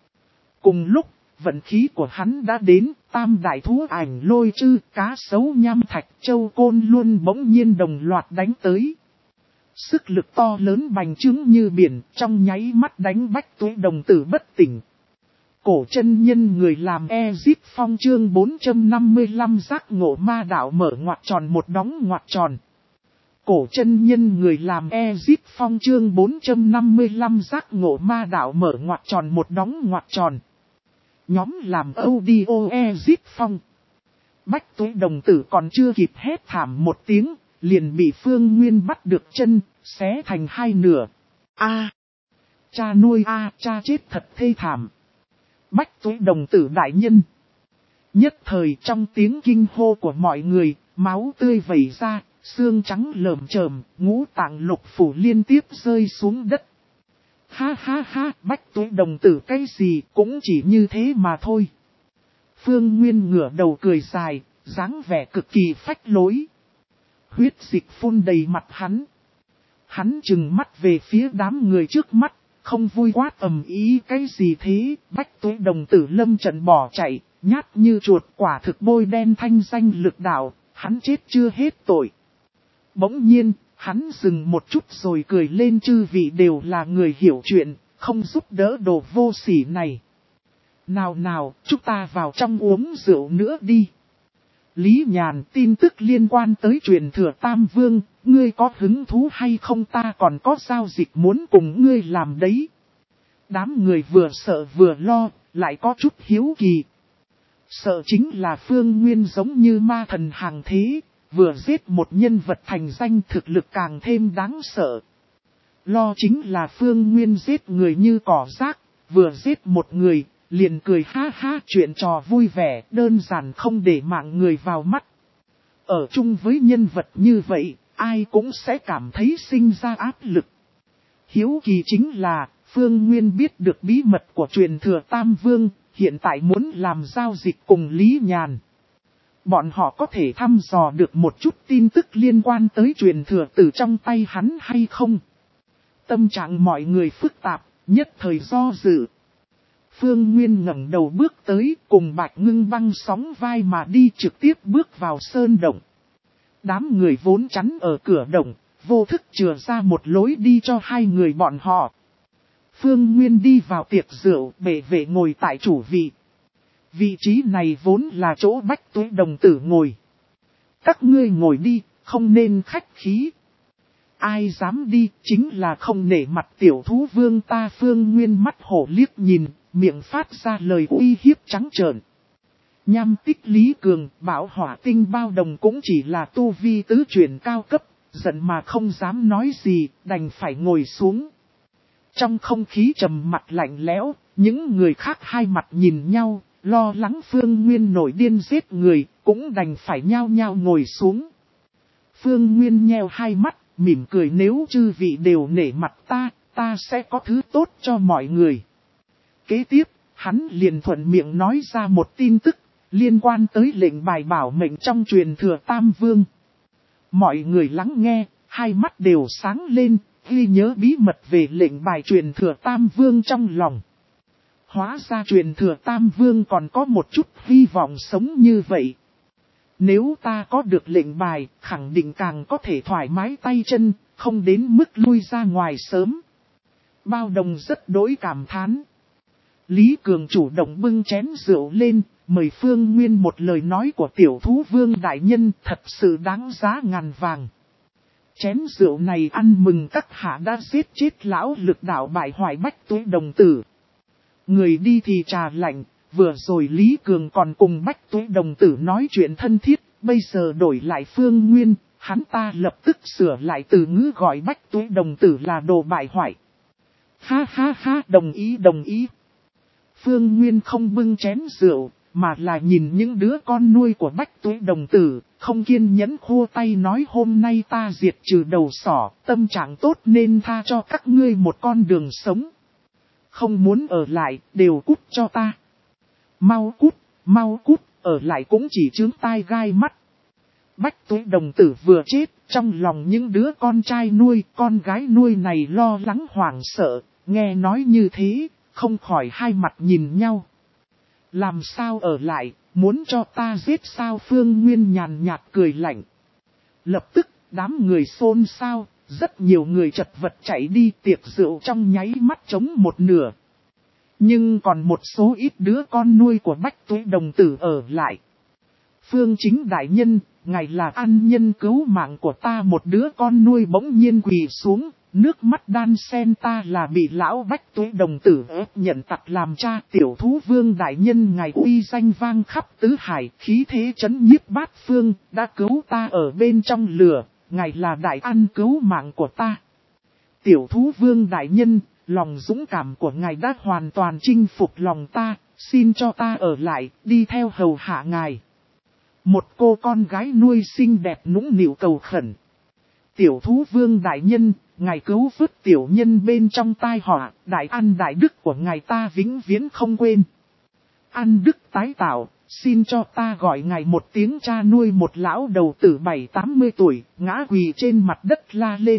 Cùng lúc, vận khí của hắn đã đến, tam đại thú ảnh lôi trư, cá sấu, nham thạch, châu côn luôn bỗng nhiên đồng loạt đánh tới. Sức lực to lớn bành trướng như biển, trong nháy mắt đánh Bách Tuế đồng tử bất tỉnh. Cổ chân nhân người làm Ezip Phong chương bốn trăm năm mươi lăm giác ngộ ma đạo mở ngoặc tròn một đóng ngoặc tròn. Cổ chân nhân người làm Ezip Phong chương bốn trăm năm mươi lăm giác ngộ ma đạo mở ngoặc tròn một đóng ngoặc tròn. Nhóm làm audio Ezip Phong. Bách Tuế đồng tử còn chưa kịp hét thảm một tiếng, liền bị Phương Nguyên bắt được chân, xé thành hai nửa. A, cha nuôi a, cha chết thật thê thảm. Bách Tuế đồng tử đại nhân. Nhất thời trong tiếng kinh hô của mọi người, máu tươi vẩy ra, xương trắng lởm chởm, ngũ tạng lục phủ liên tiếp rơi xuống đất. Ha ha ha, Bách Tuế đồng tử cái gì cũng chỉ như thế mà thôi. Phương Nguyên ngửa đầu cười dài, dáng vẻ cực kỳ phách lối. Huyết dịch phun đầy mặt hắn. Hắn trừng mắt về phía đám người trước mắt, không vui quát ầm ý cái gì thế. Bách Tuế đồng tử lâm trận bỏ chạy, nhát như chuột, quả thực bôi đen thanh danh lực đạo, hắn chết chưa hết tội. Bỗng nhiên, hắn dừng một chút rồi cười lên, chư vị đều là người hiểu chuyện, không giúp đỡ đồ vô sỉ này. Nào nào, chúng ta vào trong uống rượu nữa đi. Lý Nhàn, tin tức liên quan tới truyền thừa Tam Vương, ngươi có hứng thú hay không, ta còn có giao dịch muốn cùng ngươi làm đấy. Đám người vừa sợ vừa lo, lại có chút hiếu kỳ. Sợ chính là Phương Nguyên giống như ma thần hàng thế, vừa giết một nhân vật thành danh thực lực càng thêm đáng sợ. Lo chính là Phương Nguyên giết người như cỏ rác, vừa giết một người, liền cười ha ha, chuyện trò vui vẻ, đơn giản không để mạng người vào mắt. Ở chung với nhân vật như vậy, ai cũng sẽ cảm thấy sinh ra áp lực. Hiếu kỳ chính là, Phương Nguyên biết được bí mật của truyền thừa Tam Vương, hiện tại muốn làm giao dịch cùng Lý Nhàn. Bọn họ có thể thăm dò được một chút tin tức liên quan tới truyền thừa từ trong tay hắn hay không? Tâm trạng mọi người phức tạp, nhất thời do dự. Phương Nguyên ngẩng đầu bước tới, cùng Bạch Ngưng Băng sóng vai mà đi, trực tiếp bước vào sơn động. Đám người vốn chắn ở cửa động, vô thức chừa ra một lối đi cho hai người bọn họ. Phương Nguyên đi vào tiệc rượu, bệ vệ ngồi tại chủ vị. Vị trí này vốn là chỗ Bách Tuế đồng tử ngồi. Các ngươi ngồi đi, không nên khách khí. Ai dám đi, chính là không nể mặt tiểu thú vương ta. Phương Nguyên mắt hổ liếc nhìn, miệng phát ra lời uy hiếp trắng trợn. Nham Tích, Lý Cường, Bảo Hỏa Tinh, Bao Đồng cũng chỉ là tu vi tứ chuyển cao cấp, giận mà không dám nói gì, đành phải ngồi xuống. Trong không khí trầm mặc lạnh lẽo, những người khác hai mặt nhìn nhau, lo lắng Phương Nguyên nổi điên giết người, cũng đành phải nhao nhao ngồi xuống. Phương Nguyên nheo hai mắt, mỉm cười, nếu chư vị đều nể mặt ta, ta sẽ có thứ tốt cho mọi người. Kế tiếp, hắn liền thuận miệng nói ra một tin tức, liên quan tới lệnh bài bảo mệnh trong truyền thừa Tam Vương. Mọi người lắng nghe, hai mắt đều sáng lên, ghi nhớ bí mật về lệnh bài truyền thừa Tam Vương trong lòng. Hóa ra truyền thừa Tam Vương còn có một chút hy vọng sống như vậy. Nếu ta có được lệnh bài, khẳng định càng có thể thoải mái tay chân, không đến mức lui ra ngoài sớm. Bao Đồng rất đối cảm thán. Lý Cường chủ động bưng chén rượu lên, mời Phương Nguyên một lời nói của tiểu thú vương đại nhân thật sự đáng giá ngàn vàng. Chén rượu này ăn mừng các hạ đã giết chết lão lực đạo bại hoại Bách Tuế đồng tử. Người đi thì trà lạnh, vừa rồi Lý Cường còn cùng Bách Tuế đồng tử nói chuyện thân thiết, bây giờ đổi lại Phương Nguyên, hắn ta lập tức sửa lại từ ngữ gọi Bách Tuế đồng tử là đồ bại hoại. Ha ha ha, đồng ý đồng ý. Phương Nguyên không bưng chén rượu, mà là nhìn những đứa con nuôi của Bách Tuế đồng tử, không kiên nhẫn khua tay nói hôm nay ta diệt trừ đầu sỏ, tâm trạng tốt nên tha cho các ngươi một con đường sống. Không muốn ở lại, đều cút cho ta. Mau cút, mau cút, ở lại cũng chỉ chướng tai gai mắt. Bách Tuế đồng tử vừa chết, trong lòng những đứa con trai nuôi, con gái nuôi này lo lắng hoảng sợ, nghe nói như thế, không khỏi hai mặt nhìn nhau. Làm sao ở lại, muốn cho ta giết sao? Phương Nguyên nhàn nhạt cười lạnh. Lập tức, đám người xôn xao, rất nhiều người chật vật chạy đi, tiệc rượu trong nháy mắt trống một nửa. Nhưng còn một số ít đứa con nuôi của Bách Tuế đồng tử ở lại. Phương Chính đại nhân, ngài là ân nhân cứu mạng của ta. Một đứa con nuôi bỗng nhiên quỳ xuống, nước mắt đan sen, ta là bị lão Bách Tuế đồng tử ép nhận tặc làm cha. Tiểu thú vương đại nhân, ngài uy danh vang khắp tứ hải, khí thế chấn nhiếp bát phương, đã cứu ta ở bên trong lửa, ngài là đại ân cứu mạng của ta. Tiểu thú vương đại nhân, lòng dũng cảm của ngài đã hoàn toàn chinh phục lòng ta, xin cho ta ở lại, đi theo hầu hạ ngài. Một cô con gái nuôi xinh đẹp nũng nịu cầu khẩn. Tiểu thú vương đại nhân, ngài cứu vớt tiểu nhân bên trong tai họa, đại ăn đại đức của ngài ta vĩnh viễn không quên. Ăn đức tái tạo, xin cho ta gọi ngài một tiếng cha nuôi. Một lão đầu tử bảy tám mươi tuổi, ngã quỳ trên mặt đất la lên.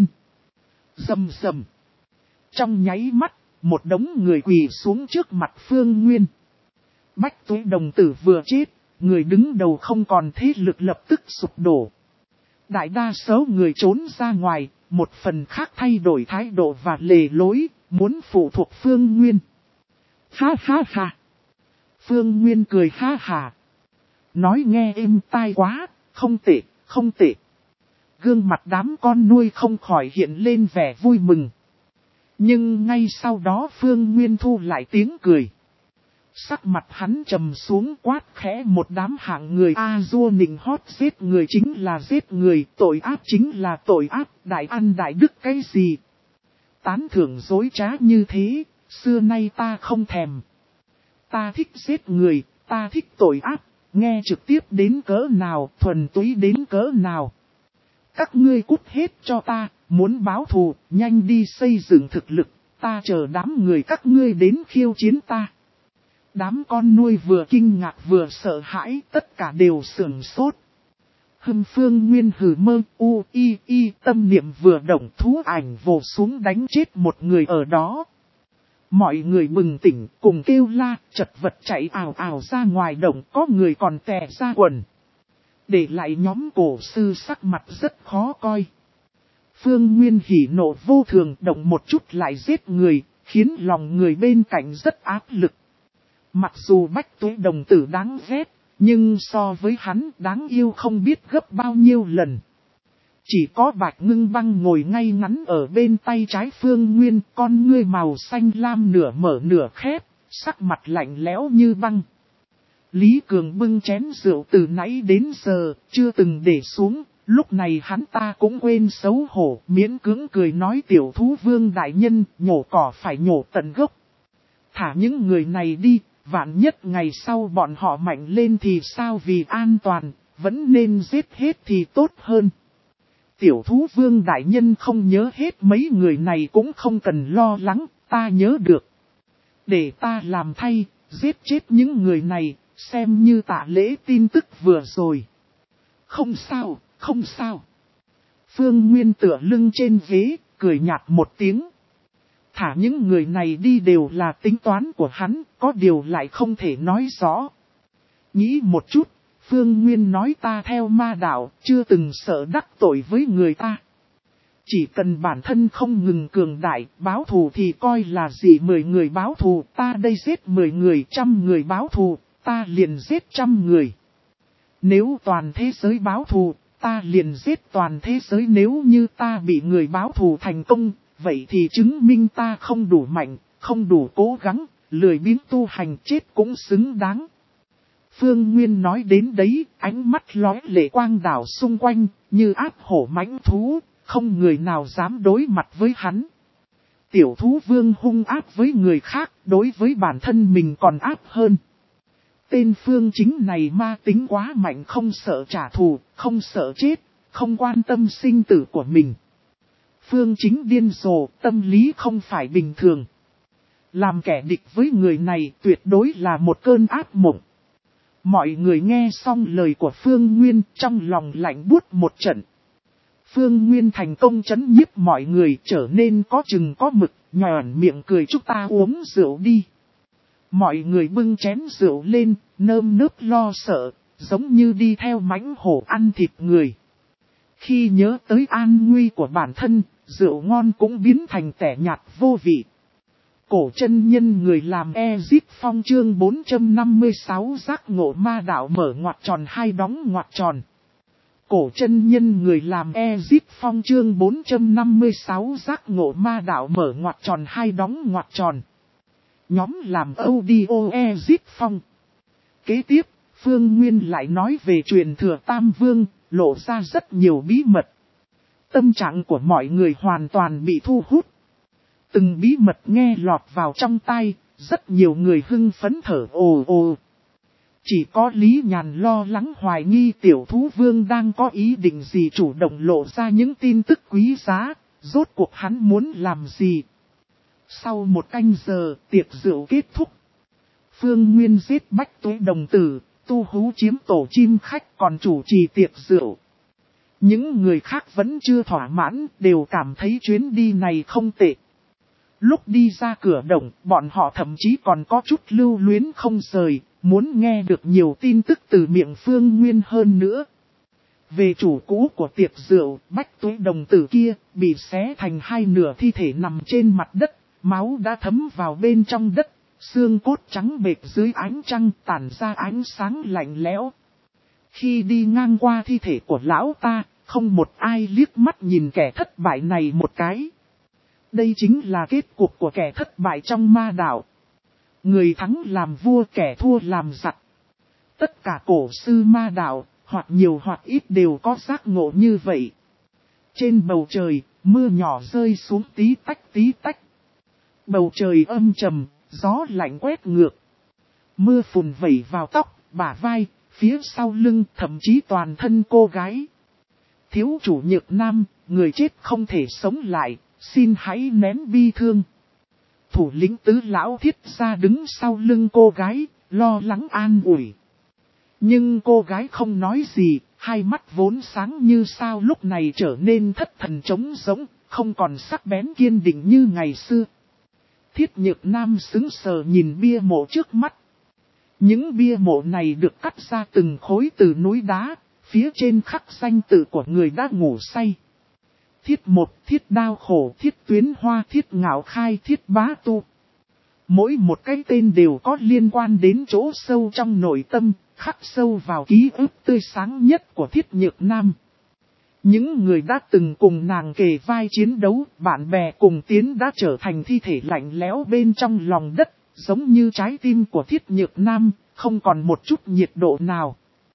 Rầm rầm. Trong nháy mắt, một đống người quỳ xuống trước mặt Phương Nguyên. Bách Tuế đồng tử vừa chết, người đứng đầu không còn thế lực lập tức sụp đổ. Đại đa số người trốn ra ngoài, một phần khác thay đổi thái độ và lề lối, muốn phụ thuộc Phương Nguyên. Ha ha ha. Phương Nguyên cười ha ha. Nói nghe êm tai quá, không tệ, không tệ. Gương mặt đám con nuôi không khỏi hiện lên vẻ vui mừng. Nhưng ngay sau đó Phương Nguyên thu lại tiếng cười. Sắc mặt hắn trầm xuống quát khẽ một đám hạng người a dua nịnh hót giết người chính là giết người, tội ác chính là tội ác, đại ăn đại đức cái gì. Tán thưởng dối trá như thế, xưa nay ta không thèm. Ta thích giết người, ta thích tội ác, nghe trực tiếp đến cỡ nào, thuần túy đến cỡ nào. Các ngươi cút hết cho ta, muốn báo thù, nhanh đi xây dựng thực lực, ta chờ đám người các ngươi đến khiêu chiến ta. Đám con nuôi vừa kinh ngạc vừa sợ hãi, tất cả đều sửng sốt. Hưng Phương Nguyên hừ mơ, u y y, tâm niệm vừa động thú ảnh vồ xuống đánh chết một người ở đó. Mọi người bừng tỉnh, cùng kêu la, chật vật chạy ào ào ra ngoài động, có người còn tè ra quần. Để lại nhóm cổ sư sắc mặt rất khó coi. Phương Nguyên hỉ nộ vô thường, động một chút lại giết người, khiến lòng người bên cạnh rất áp lực. Mặc dù Bách Tuế đồng tử đáng ghét, nhưng so với hắn đáng yêu không biết gấp bao nhiêu lần. Chỉ có Bạch Ngưng Băng ngồi ngay ngắn ở bên tay trái Phương Nguyên, con ngươi màu xanh lam nửa mở nửa khép, sắc mặt lạnh lẽo như băng. Lý Cường bưng chén rượu từ nãy đến giờ, chưa từng để xuống, lúc này hắn ta cũng quên xấu hổ, miễn cưỡng cười nói tiểu thú vương đại nhân, nhổ cỏ phải nhổ tận gốc. Thả những người này đi, vạn nhất ngày sau bọn họ mạnh lên thì sao, vì an toàn, vẫn nên giết hết thì tốt hơn. Tiểu thú vương đại nhân không nhớ hết mấy người này cũng không cần lo lắng, ta nhớ được. Để ta làm thay, giết chết những người này, xem như tạ lễ tin tức vừa rồi. Không sao, không sao. Phương Nguyên tựa lưng trên ghế, cười nhạt một tiếng. Thả những người này đi đều là tính toán của hắn, có điều lại không thể nói rõ. Nghĩ một chút, Phương Nguyên nói ta theo ma đạo, chưa từng sợ đắc tội với người ta. Chỉ cần bản thân không ngừng cường đại, báo thù thì coi là gì, mười người báo thù, ta đây giết mười người, trăm người báo thù, ta liền giết trăm người. Nếu toàn thế giới báo thù, ta liền giết toàn thế giới, nếu như ta bị người báo thù thành công, vậy thì chứng minh ta không đủ mạnh, không đủ cố gắng, lười biếng tu hành, chết cũng xứng đáng. Phương Nguyên nói đến đấy, ánh mắt lóe lệ quang đảo xung quanh, như áp hổ mãnh thú, không người nào dám đối mặt với hắn. Tiểu thú vương hung ác với người khác, đối với bản thân mình còn ác hơn. Tên Phương Chính này ma tính quá mạnh, không sợ trả thù, không sợ chết, không quan tâm sinh tử của mình. Phương Chính điên rồ, tâm lý không phải bình thường. Làm kẻ địch với người này tuyệt đối là một cơn ác mộng. Mọi người nghe xong lời của Phương Nguyên, trong lòng lạnh buốt một trận. Phương Nguyên thành công trấn nhiếp mọi người, trở nên có chừng có mực, nhòn miệng cười, chúng ta uống rượu đi. Mọi người bưng chén rượu lên, nơm nớp lo sợ, giống như đi theo mãnh hổ ăn thịt người. Khi nhớ tới an nguy của bản thân, rượu ngon cũng biến thành tẻ nhạt vô vị. Cổ chân nhân người làm Ezip Phong chương bốn trăm năm mươi sáu giác ngộ ma đạo mở ngoặc tròn hai đóng ngoặc tròn. Cổ chân nhân người làm Ezip Phong chương bốn trăm năm mươi sáu giác ngộ ma đạo mở ngoặc tròn hai đóng ngoặc tròn. Nhóm làm audio Ezip Phong. Kế tiếp, Phương Nguyên lại nói về truyền thừa Tam Vương, lộ ra rất nhiều bí mật. Tâm trạng của mọi người hoàn toàn bị thu hút. Từng bí mật nghe lọt vào trong tai, rất nhiều người hưng phấn thở ồ ồ. Chỉ có Lý Nhàn lo lắng hoài nghi tiểu thú vương đang có ý định gì chủ động lộ ra những tin tức quý giá, rốt cuộc hắn muốn làm gì. Sau một canh giờ, tiệc rượu kết thúc. Phương Nguyên giết Bách Tuế đồng tử, Tu Hú chiếm tổ chim khách còn chủ trì tiệc rượu. Những người khác vẫn chưa thỏa mãn, đều cảm thấy chuyến đi này không tệ. Lúc đi ra cửa động, bọn họ thậm chí còn có chút lưu luyến không rời, muốn nghe được nhiều tin tức từ miệng Phương Nguyên hơn nữa. Về chủ cũ của tiệc rượu, Bách Tuế đồng tử kia, bị xé thành hai nửa thi thể nằm trên mặt đất, máu đã thấm vào bên trong đất, xương cốt trắng bệt dưới ánh trăng tản ra ánh sáng lạnh lẽo. Khi đi ngang qua thi thể của lão ta, không một ai liếc mắt nhìn kẻ thất bại này một cái. Đây chính là kết cục của kẻ thất bại trong ma đạo. Người thắng làm vua, kẻ thua làm giặc. Tất cả cổ sư ma đạo, hoặc nhiều hoặc ít đều có giác ngộ như vậy. Trên bầu trời, mưa nhỏ rơi xuống tí tách tí tách. Bầu trời âm trầm, gió lạnh quét ngược. Mưa phùn vẩy vào tóc, bả vai, phía sau lưng, thậm chí toàn thân cô gái. Thiếu chủ Nhược Nam, người chết không thể sống lại, xin hãy nén bi thương. Thủ lĩnh Tứ Lão Thiết Gia đứng sau lưng cô gái, lo lắng an ủi. Nhưng cô gái không nói gì, hai mắt vốn sáng như sao lúc này trở nên thất thần trống rỗng, không còn sắc bén kiên định như ngày xưa. Thiết Nhược Nam sững sờ nhìn bia mộ trước mắt. Những bia mộ này được cắt ra từng khối từ núi đá, phía trên khắc danh tự của người đã ngủ say. Thiết một, Thiết Đao Khổ, Thiết Tuyến Hoa, Thiết Ngạo Khai, Thiết Bá Tu. Mỗi một cái tên đều có liên quan đến chỗ sâu trong nội tâm, khắc sâu vào ký ức tươi sáng nhất của Thiết Nhược Nam. Những người đã từng cùng nàng kề vai chiến đấu, bạn bè cùng tiến đã trở thành thi thể lạnh lẽo bên trong lòng đất, giống như trái tim của Thiết Nhược Nam, không còn một chút nhiệt độ nào.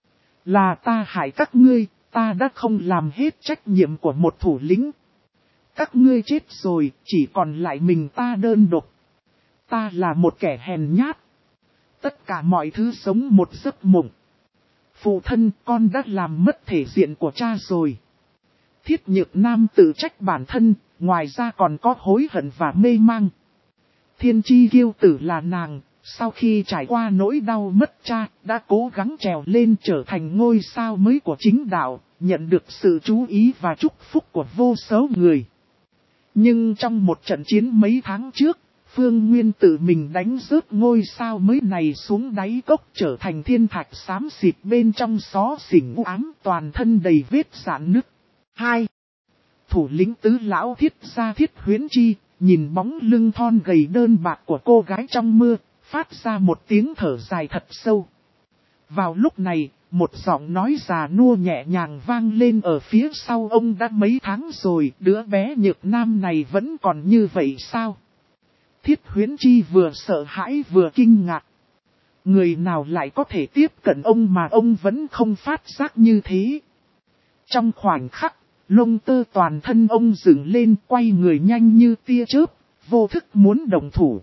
Là ta hại các ngươi, ta đã không làm hết trách nhiệm của một thủ lĩnh. Các ngươi chết rồi, chỉ còn lại mình ta đơn độc. Ta là một kẻ hèn nhát. Tất cả mọi thứ sống một giấc mộng. Phụ thân, con đã làm mất thể diện của cha rồi. Thiết Nhược Nam tự trách bản thân, ngoài ra còn có hối hận và mê mang. Thiên chi kiêu tử là nàng, sau khi trải qua nỗi đau mất cha, đã cố gắng trèo lên trở thành ngôi sao mới của chính đạo, nhận được sự chú ý và chúc phúc của vô số người. Nhưng trong một trận chiến mấy tháng trước, Phương Nguyên tự mình đánh rớt ngôi sao mới này xuống đáy cốc, trở thành thiên thạch xám xịt bên trong xó xỉnh u ám, toàn thân đầy vết rạn nứt. hai. Thủ lĩnh Tứ Lão Thiết Gia Thiết Huyễn Chi, nhìn bóng lưng thon gầy đơn bạc của cô gái trong mưa, phát ra một tiếng thở dài thật sâu. Vào lúc này, một giọng nói già nua nhẹ nhàng vang lên ở phía sau ông. Đã mấy tháng rồi, đứa bé Nhược Nam này vẫn còn như vậy sao? Thiết Huyễn Chi vừa sợ hãi vừa kinh ngạc. Người nào lại có thể tiếp cận ông mà ông vẫn không phát giác như thế? Trong khoảnh khắc, lông tơ toàn thân ông dựng lên, quay người nhanh như tia chớp, vô thức muốn động thủ.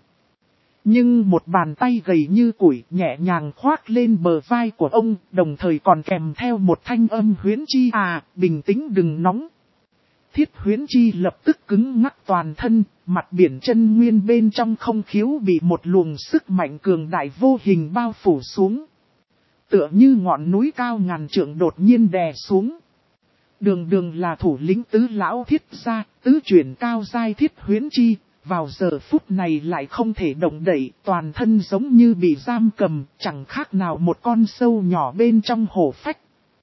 Nhưng một bàn tay gầy như củi nhẹ nhàng khoác lên bờ vai của ông, đồng thời còn kèm theo một thanh âm: Huyễn Chi à, bình tĩnh đừng nóng. Thiết Huyễn Chi lập tức cứng ngắc toàn thân, mặt biển chân nguyên bên trong không khiếu bị một luồng sức mạnh cường đại vô hình bao phủ xuống. Tựa như ngọn núi cao ngàn trượng đột nhiên đè xuống. Đường đường là thủ lĩnh Tứ Lão Thiết Gia, tứ chuyển cao giai Thiết Huyễn Chi, vào giờ phút này lại không thể động đậy, toàn thân giống như bị giam cầm, chẳng khác nào một con sâu nhỏ bên trong hổ phách.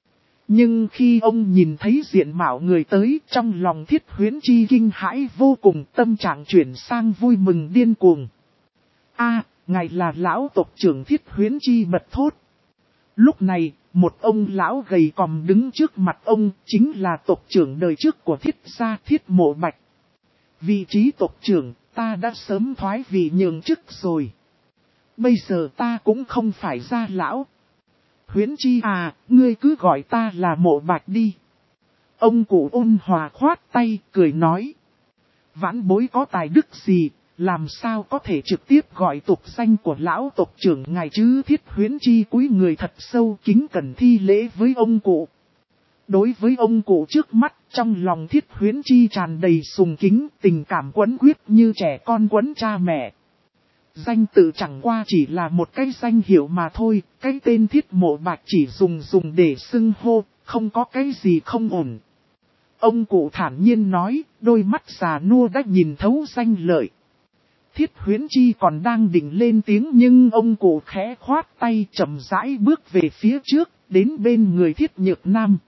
Nhưng khi ông nhìn thấy diện mạo người tới, trong lòng Thiết Huyễn Chi kinh hãi vô cùng, tâm trạng chuyển sang vui mừng điên cuồng. A, ngài là lão tộc trưởng Thiết Huyễn Chi bật thốt. Lúc này, một ông lão gầy còm đứng trước mặt ông, chính là tộc trưởng đời trước của Thiết gia Thiết Mộ Bạch. Vị trí tộc trưởng, ta đã sớm thoái vị nhường chức rồi. Bây giờ ta cũng không phải gia lão. Huyễn Chi à, ngươi cứ gọi ta là Mộ Bạch đi. Ông cụ ôn hòa khoát tay, cười nói. Vãn bối có tài đức gì, làm sao có thể trực tiếp gọi tục danh của lão tộc trưởng ngài chứ. Thiết Huyễn Chi cúi người thật sâu kính cẩn thi lễ với ông cụ. Đối với ông cụ trước mắt, trong lòng Thiết Huyễn Chi tràn đầy sùng kính, tình cảm quấn quyết như trẻ con quấn cha mẹ. Danh tự chẳng qua chỉ là một cái danh hiệu mà thôi, cái tên Thiết Mộ Bạch chỉ dùng dùng để xưng hô, không có cái gì không ổn. Ông cụ thản nhiên nói, đôi mắt già nua đã nhìn thấu danh lợi. Thiết Huyễn Chi còn đang định lên tiếng nhưng ông cụ khẽ khoát tay chậm rãi bước về phía trước, đến bên người Thiết Nhược Nam.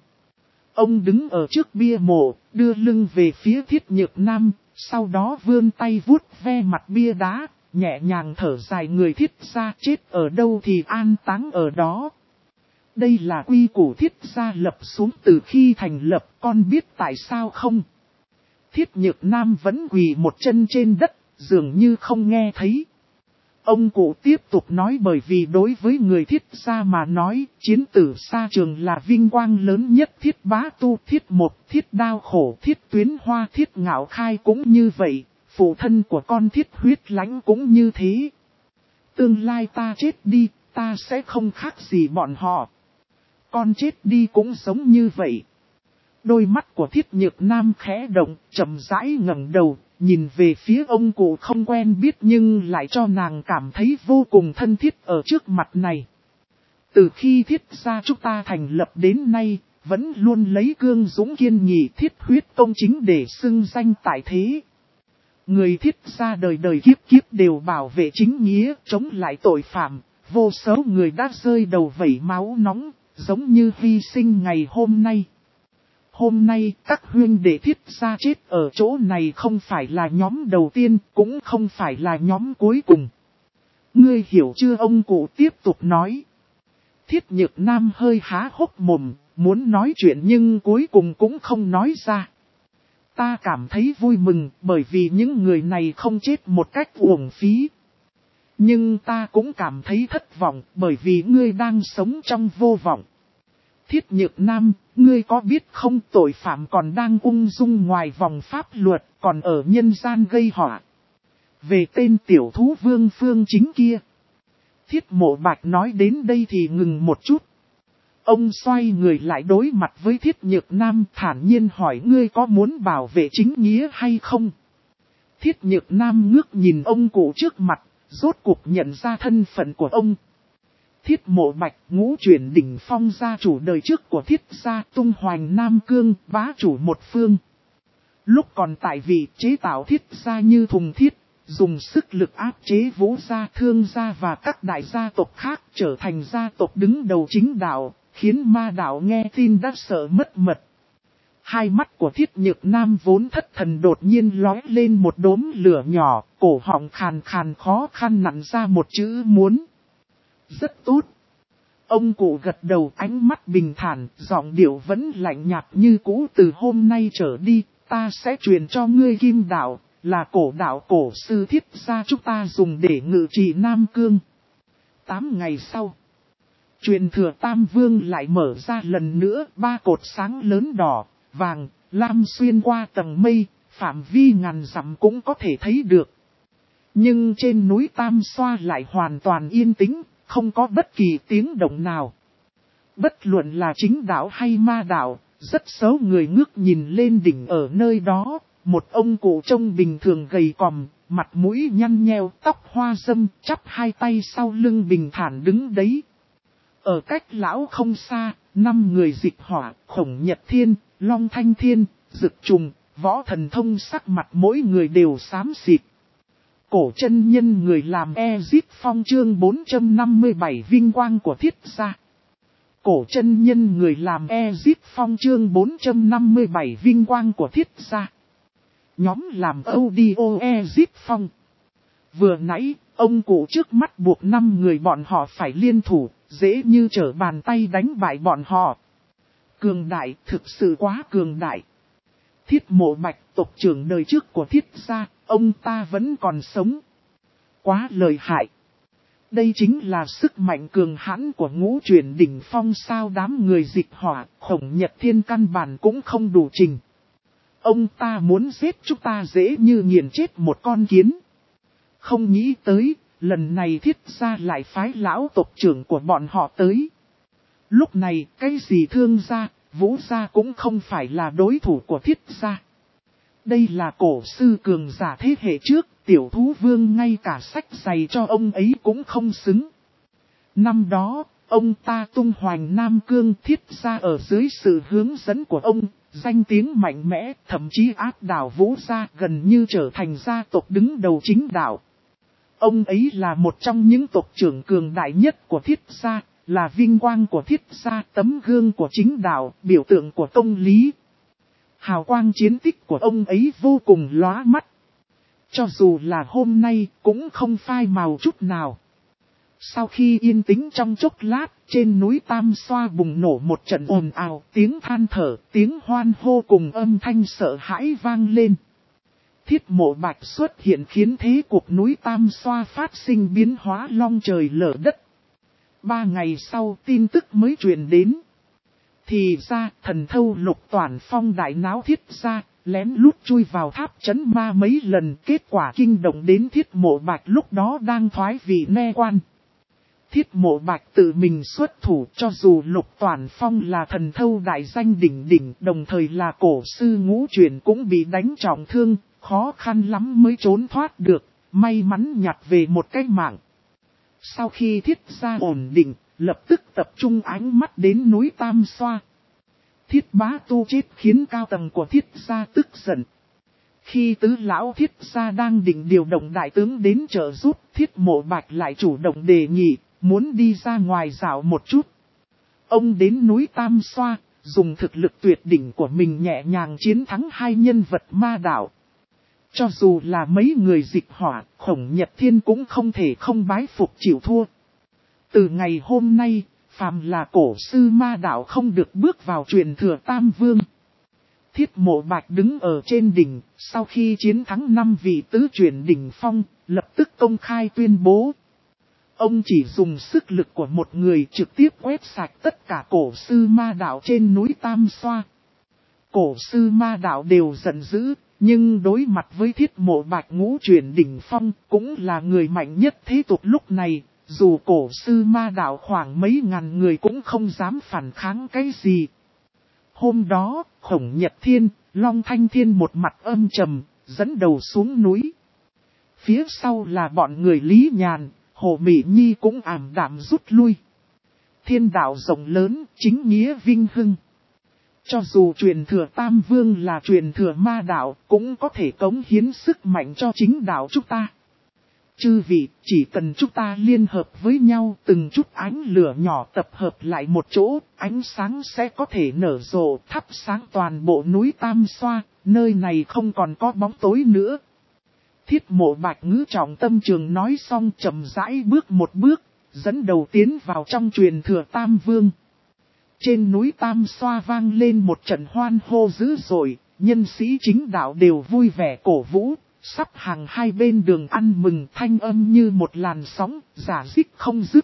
Ông đứng ở trước bia mộ, đưa lưng về phía Thiết Nhược Nam, sau đó vươn tay vuốt ve mặt bia đá, nhẹ nhàng thở dài người Thiết gia chết ở đâu thì an táng ở đó. Đây là quy củ Thiết gia lập xuống từ khi thành lập, con biết tại sao không? Thiết Nhược Nam vẫn quỳ một chân trên đất, dường như không nghe thấy. Ông cụ tiếp tục nói bởi vì đối với người Thiết gia mà nói, chiến tử xa trường là vinh quang lớn nhất. Thiết Bá Tu, Thiết Một, Thiết Đao Khổ, Thiết Tuyến Hoa, Thiết Ngạo Khai cũng như vậy, phụ thân của con Thiết Huyết Lãnh cũng như thế. Tương lai ta chết đi, ta sẽ không khác gì bọn họ. Con chết đi cũng giống như vậy. Đôi mắt của Thiết Nhược Nam khẽ động, chậm rãi ngẩng đầu, nhìn về phía ông cụ không quen biết nhưng lại cho nàng cảm thấy vô cùng thân thiết ở trước mặt này. Từ khi Thiết gia chúng ta thành lập đến nay, vẫn luôn lấy cương dũng kiên nghị thiết huyết công chính để xưng danh tại thế. Người Thiết gia đời đời kiếp kiếp đều bảo vệ chính nghĩa, chống lại tội phạm, vô số người đã rơi đầu vẩy máu nóng, giống như hy sinh ngày hôm nay. Hôm nay các huynh đệ Thiết gia chết ở chỗ này không phải là nhóm đầu tiên, cũng không phải là nhóm cuối cùng. Ngươi hiểu chưa? Ông cụ tiếp tục nói. Thiết Nhược Nam hơi há hốc mồm, muốn nói chuyện nhưng cuối cùng cũng không nói ra. Ta cảm thấy vui mừng bởi vì những người này không chết một cách uổng phí. Nhưng ta cũng cảm thấy thất vọng bởi vì ngươi đang sống trong vô vọng. Thiết Nhược Nam, ngươi có biết không, tội phạm còn đang ung dung ngoài vòng pháp luật, còn ở nhân gian gây họa. Về tên tiểu thú Vương Phương Chính kia. Thiết Mộ Bạch nói đến đây thì ngừng một chút. Ông xoay người lại đối mặt với Thiết Nhược Nam thản nhiên hỏi ngươi có muốn bảo vệ chính nghĩa hay không? Thiết Nhược Nam ngước nhìn ông cụ trước mặt, rốt cuộc nhận ra thân phận của ông. Thiết Mộ Bạch, ngũ chuyển đỉnh phong gia chủ đời trước của Thiết gia, tung hoành Nam Cương, bá chủ một phương. Lúc còn tại vị chế tạo Thiết gia như thùng thiết, dùng sức lực áp chế Vũ gia, Thương gia và các đại gia tộc khác trở thành gia tộc đứng đầu chính đạo, khiến ma đạo nghe tin đã sợ mất mật. Hai mắt của Thiết Nhược Nam vốn thất thần đột nhiên lóe lên một đốm lửa nhỏ, cổ họng khàn khàn khó khăn nặn ra một chữ muốn. Rất tốt. Ông cụ gật đầu, ánh mắt bình thản, giọng điệu vẫn lạnh nhạt như cũ. Từ hôm nay trở đi, ta sẽ truyền cho ngươi kim đạo, là cổ đạo cổ sư Thiết gia chúng ta dùng để ngự trị Nam Cương. Tám ngày sau, truyền thừa Tam Vương lại mở ra lần nữa, ba cột sáng lớn đỏ, vàng, lam xuyên qua tầng mây, phạm vi ngàn dặm cũng có thể thấy được. Nhưng trên núi Tam Xoa lại hoàn toàn yên tĩnh, không có bất kỳ tiếng động nào. Bất luận là chính đạo hay ma đạo, rất số người ngước nhìn lên đỉnh ở nơi đó, một ông cụ trông bình thường gầy còm, mặt mũi nhăn nheo, tóc hoa râm, chắp hai tay sau lưng bình thản đứng đấy. Ở cách lão không xa, năm người Dịch Hỏa, Khổng Nhật Thiên, Long Thanh Thiên, Dực Trùng, Võ Thần Thông sắc mặt mỗi người đều xám xịt. Cổ chân nhân người làm Ezip Phong chương bốn trăm năm mươi bảy vinh quang của Thiết gia. Cổ chân nhân người làm Ezip Phong chương bốn trăm năm mươi bảy vinh quang của Thiết gia. Nhóm làm audio Ezip Phong. Vừa nãy, ông cụ trước mắt buộc năm người bọn họ phải liên thủ, dễ như trở bàn tay đánh bại bọn họ. Cường đại, thực sự quá cường đại. Thiết Mộ Bạch, tộc trưởng đời trước của Thiết gia, ông ta vẫn còn sống. Quá lợi hại. Đây chính là sức mạnh cường hãn của ngũ chuyển đỉnh phong sao. Đám người Dịch Hỏa, Khổng Nhật Thiên căn bản cũng không đủ trình. Ông ta muốn giết chúng ta dễ như nghiền chết một con kiến. Không nghĩ tới, lần này Thiết gia lại phái lão tộc trưởng của bọn họ tới. Lúc này, cái gì Thương gia, Vũ gia cũng không phải là đối thủ của Thiết gia. Đây là cổ sư cường giả thế hệ trước, tiểu thú vương ngay cả sách giày cho ông ấy cũng không xứng. Năm đó, ông ta tung hoành Nam Cương, Thiết gia ở dưới sự hướng dẫn của ông, danh tiếng mạnh mẽ, thậm chí áp đảo Vũ gia, gần như trở thành gia tộc đứng đầu chính đạo. Ông ấy là một trong những tộc trưởng cường đại nhất của Thiết gia, là vinh quang của Thiết gia, tấm gương của chính đạo, biểu tượng của công lý. Hào quang chiến tích của ông ấy vô cùng lóa mắt. Cho dù là hôm nay cũng không phai màu chút nào. Sau khi yên tĩnh trong chốc lát, trên núi Tam Xoa bùng nổ một trận ồn ào, tiếng than thở, tiếng hoan hô cùng âm thanh sợ hãi vang lên. Thiết Mộ Bạch xuất hiện khiến thế cuộc núi Tam Xoa phát sinh biến hóa long trời lở đất. Ba ngày sau tin tức mới truyền đến. Thì ra thần thâu Lục Toản Phong đại náo Thiết gia, lén lút chui vào tháp trấn ma mấy lần, kết quả kinh động đến Thiết Mộ Bạch lúc đó đang thoái vị ne quan. Thiết Mộ Bạch tự mình xuất thủ, cho dù Lục Toản Phong là thần thâu đại danh đỉnh đỉnh, đồng thời là cổ sư ngũ truyền cũng bị đánh trọng thương, khó khăn lắm mới trốn thoát được, may mắn nhặt về một cái mạng. Sau khi Thiết gia ổn định, lập tức tập trung ánh mắt đến núi Tam Xoa. Thiết Bá Tu chết khiến cao tầng của Thiết gia tức giận. Khi tứ lão Thiết gia đang định điều động đại tướng đến trợ giúp, Thiết Mộ Bạch lại chủ động đề nghị, muốn đi ra ngoài dạo một chút. Ông đến núi Tam Xoa, dùng thực lực tuyệt đỉnh của mình nhẹ nhàng chiến thắng hai nhân vật ma đạo. Cho dù là mấy người dịch hỏa, Khổng Nhật Thiên cũng không thể không bái phục chịu thua. Từ ngày hôm nay, phàm là cổ sư ma đạo không được bước vào truyền thừa Tam Vương. Thiết Mộ Bạch đứng ở trên đỉnh, sau khi chiến thắng năm vị tứ truyền đỉnh phong, lập tức công khai tuyên bố. Ông chỉ dùng sức lực của một người trực tiếp quét sạch tất cả cổ sư ma đạo trên núi Tam Xoa. Cổ sư ma đạo đều giận dữ, nhưng đối mặt với Thiết Mộ Bạch ngũ truyền đỉnh phong, cũng là người mạnh nhất thế tục lúc này. Dù cổ sư ma đạo khoảng mấy ngàn người cũng không dám phản kháng cái gì. Hôm đó, Khổng Nhật Thiên, Long Thanh Thiên một mặt âm trầm, dẫn đầu xuống núi. Phía sau là bọn người Lý Nhàn, Hồ Mỹ Nhi cũng ảm đạm rút lui. Thiên đạo rộng lớn, chính nghĩa vinh hưng. Cho dù truyền thừa Tam Vương là truyền thừa ma đạo, cũng có thể cống hiến sức mạnh cho chính đạo chúng ta. Chư vị, chỉ cần chúng ta liên hợp với nhau, từng chút ánh lửa nhỏ tập hợp lại một chỗ, ánh sáng sẽ có thể nở rộ, thắp sáng toàn bộ núi Tam Xoa, nơi này không còn có bóng tối nữa. Thiết Mộ Bạch ngữ trọng tâm trường nói xong chậm rãi bước một bước, dẫn đầu tiến vào trong truyền thừa Tam Vương. Trên núi Tam Xoa vang lên một trận hoan hô dữ dội, nhân sĩ chính đạo đều vui vẻ cổ vũ. Sắp hàng hai bên đường ăn mừng, thanh âm như một làn sóng, giả dích không dứt.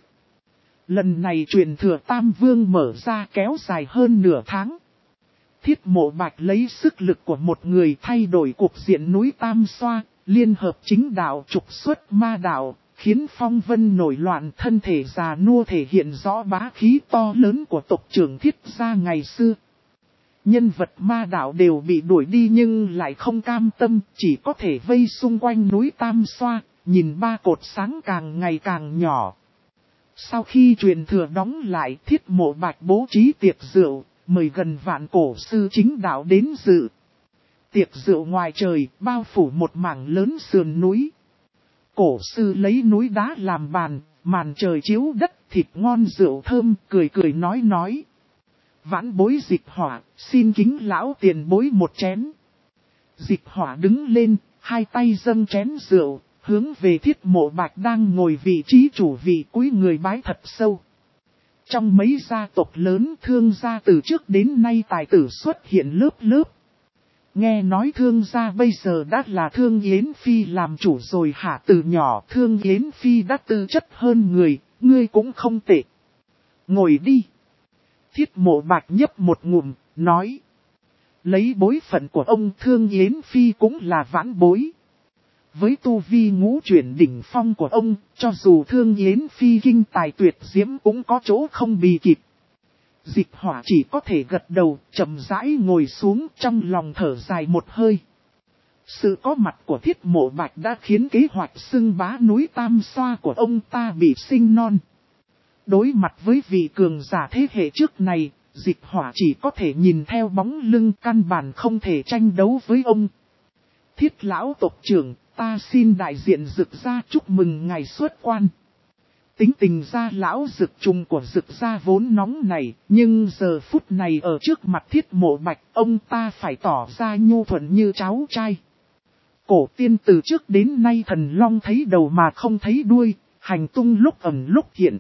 Lần này truyền thừa Tam Vương mở ra kéo dài hơn nửa tháng. Thiết Mộ Bạch lấy sức lực của một người thay đổi cuộc diện núi Tam Xoa, liên hợp chính đạo trục xuất ma đạo, khiến phong vân nổi loạn, thân thể già nua thể hiện rõ bá khí to lớn của tộc trưởng Thiết gia ngày xưa. Nhân vật ma đạo đều bị đuổi đi nhưng lại không cam tâm, chỉ có thể vây xung quanh núi Tam Xoa, nhìn ba cột sáng càng ngày càng nhỏ. Sau khi truyền thừa đóng lại, Thiết Mộ Bạch bố trí tiệc rượu, mời gần vạn cổ sư chính đạo đến dự. Tiệc rượu ngoài trời, bao phủ một mảng lớn sườn núi. Cổ sư lấy núi đá làm bàn, màn trời chiếu đất, thịt ngon rượu thơm, cười cười nói nói. Vãn bối Dịch Hỏa, xin kính lão tiền bối một chén. Dịch Hỏa đứng lên, hai tay dâng chén rượu, hướng về Thiết Mộ Bạch đang ngồi vị trí chủ vị cúi người bái thật sâu. Trong mấy gia tộc lớn Thương gia từ trước đến nay tài tử xuất hiện lớp lớp. Nghe nói Thương gia bây giờ đã là Thương Yến Phi làm chủ rồi hả? Từ nhỏ Thương Yến Phi đã tư chất hơn người, ngươi cũng không tệ. Ngồi đi. Thiết Mộ Bạch nhấp một ngụm, nói. Lấy bối phận của ông Thương Yến Phi cũng là vãn bối. Với tu vi ngũ chuyển đỉnh phong của ông, cho dù Thương Yến Phi kinh tài tuyệt diễm cũng có chỗ không bì kịp. Dịch Hỏa chỉ có thể gật đầu, chậm rãi ngồi xuống, trong lòng thở dài một hơi. Sự có mặt của Thiết Mộ Bạch đã khiến kế hoạch xưng bá núi Tam Xoa của ông ta bị sinh non. Đối mặt với vị cường giả thế hệ trước này, Dịch Hỏa chỉ có thể nhìn theo bóng lưng, căn bản không thể tranh đấu với ông. Thiết lão tộc trưởng, ta xin đại diện Dực gia chúc mừng ngày xuất quan. Tính tình ra lão Dực trùng của Dực gia vốn nóng này, nhưng giờ phút này ở trước mặt Thiết Mộ Bạch, ông ta phải tỏ ra nhu thuận như cháu trai. Cổ tiên từ trước đến nay thần long thấy đầu mà không thấy đuôi, hành tung lúc ẩn lúc hiện.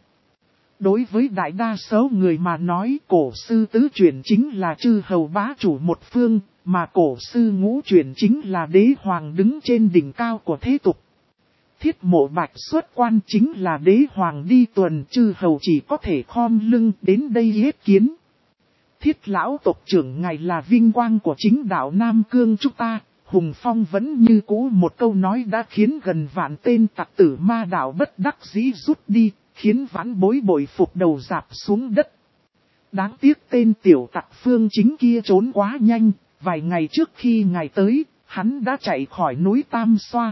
Đối với đại đa số người mà nói, cổ sư tứ chuyển chính là chư hầu bá chủ một phương, mà cổ sư ngũ chuyển chính là đế hoàng đứng trên đỉnh cao của thế tục. Thiết Mộ Bạch xuất quan chính là đế hoàng đi tuần, chư hầu chỉ có thể khom lưng đến đây yết kiến. Thiết lão tộc trưởng ngài là vinh quang của chính đạo Nam Cương chúng ta. Hùng Phong vẫn như cũ một câu nói đã khiến gần vạn tên tặc tử ma đạo bất đắc dĩ rút đi, khiến vãn bối bội phục đầu rạp xuống đất. Đáng tiếc tên tiểu tặc Phương Chính kia trốn quá nhanh, vài ngày trước khi ngài tới, hắn đã chạy khỏi núi Tam Xoa.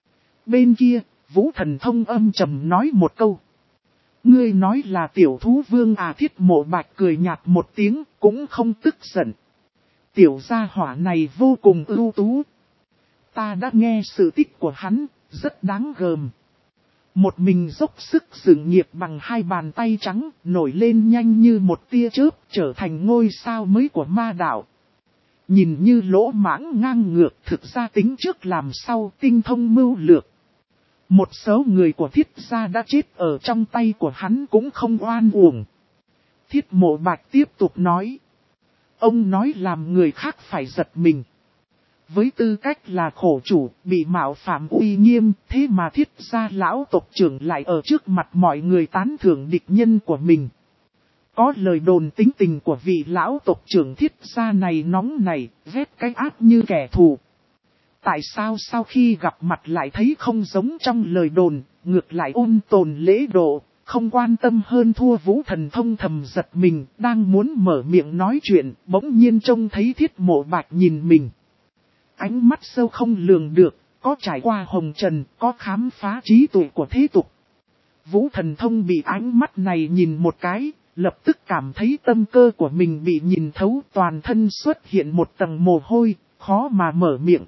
Bên kia, Vũ Thần Thông âm trầm nói một câu. Ngươi nói là tiểu thú vương à? Thiết Mộ Bạch cười nhạt một tiếng, cũng không tức giận. Tiểu gia hỏa này vô cùng ưu tú. Ta đã nghe sự tích của hắn, rất đáng gờm. Một mình dốc sức dựng nghiệp bằng hai bàn tay trắng, nổi lên nhanh như một tia chớp, trở thành ngôi sao mới của ma đạo. Nhìn như lỗ mãng ngang ngược, thực ra tính trước làm sau, tinh thông mưu lược. Một số người của Thiết gia đã chết ở trong tay của hắn cũng không oan uổng. Thiết Mộ Bạch tiếp tục nói. Ông nói làm người khác phải giật mình. Với tư cách là khổ chủ, bị mạo phạm uy nghiêm, thế mà Thiết gia lão tộc trưởng lại ở trước mặt mọi người tán thưởng địch nhân của mình. Có lời đồn tính tình của vị lão tộc trưởng Thiết gia này nóng này, ghét cái ác như kẻ thù. Tại sao sau khi gặp mặt lại thấy không giống trong lời đồn, ngược lại ôn tồn lễ độ, không quan tâm hơn thua? Vũ Thần Thông thầm giật mình, đang muốn mở miệng nói chuyện, bỗng nhiên trông thấy Thiết Mộ Bạch nhìn mình. Ánh mắt sâu không lường được, có trải qua hồng trần, có khám phá trí tuệ của thế tục. Vũ Thần Thông bị ánh mắt này nhìn một cái, lập tức cảm thấy tâm cơ của mình bị nhìn thấu, toàn thân xuất hiện một tầng mồ hôi, khó mà mở miệng.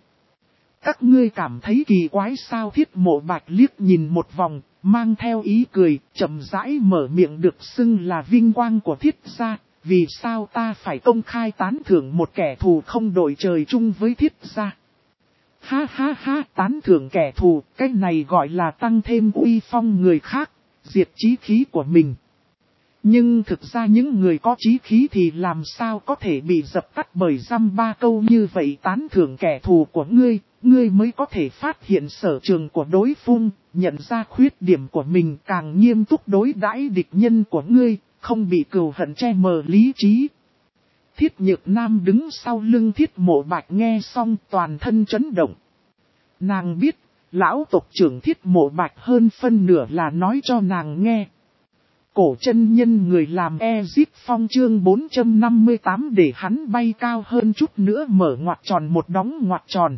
Các ngươi cảm thấy kỳ quái sao? Thiết Mộ Bạch liếc nhìn một vòng, mang theo ý cười, chậm rãi mở miệng. Được xưng là vinh quang của Thiết gia, vì sao ta phải công khai tán thưởng một kẻ thù không đội trời chung với Thiết gia? Ha ha ha, tán thưởng kẻ thù, cái này gọi là tăng thêm uy phong người khác, diệt chí khí của mình. Nhưng thực ra những người có chí khí thì làm sao có thể bị dập tắt bởi dăm ba câu như vậy? Tán thưởng kẻ thù của ngươi, ngươi mới có thể phát hiện sở trường của đối phương, nhận ra khuyết điểm của mình, càng nghiêm túc đối đãi địch nhân của ngươi, không bị cừu hận che mờ lý trí. Thiết Nhược Nam đứng sau lưng Thiết Mộ Bạch nghe xong toàn thân chấn động. Nàng biết, lão tộc trưởng Thiết Mộ Bạch hơn phân nửa là nói cho nàng nghe. Cổ chân nhân người làm Ezip Phong chương bốn trăm năm mươi tám để hắn bay cao hơn chút nữa mở ngoặc tròn một đóng ngoặc tròn.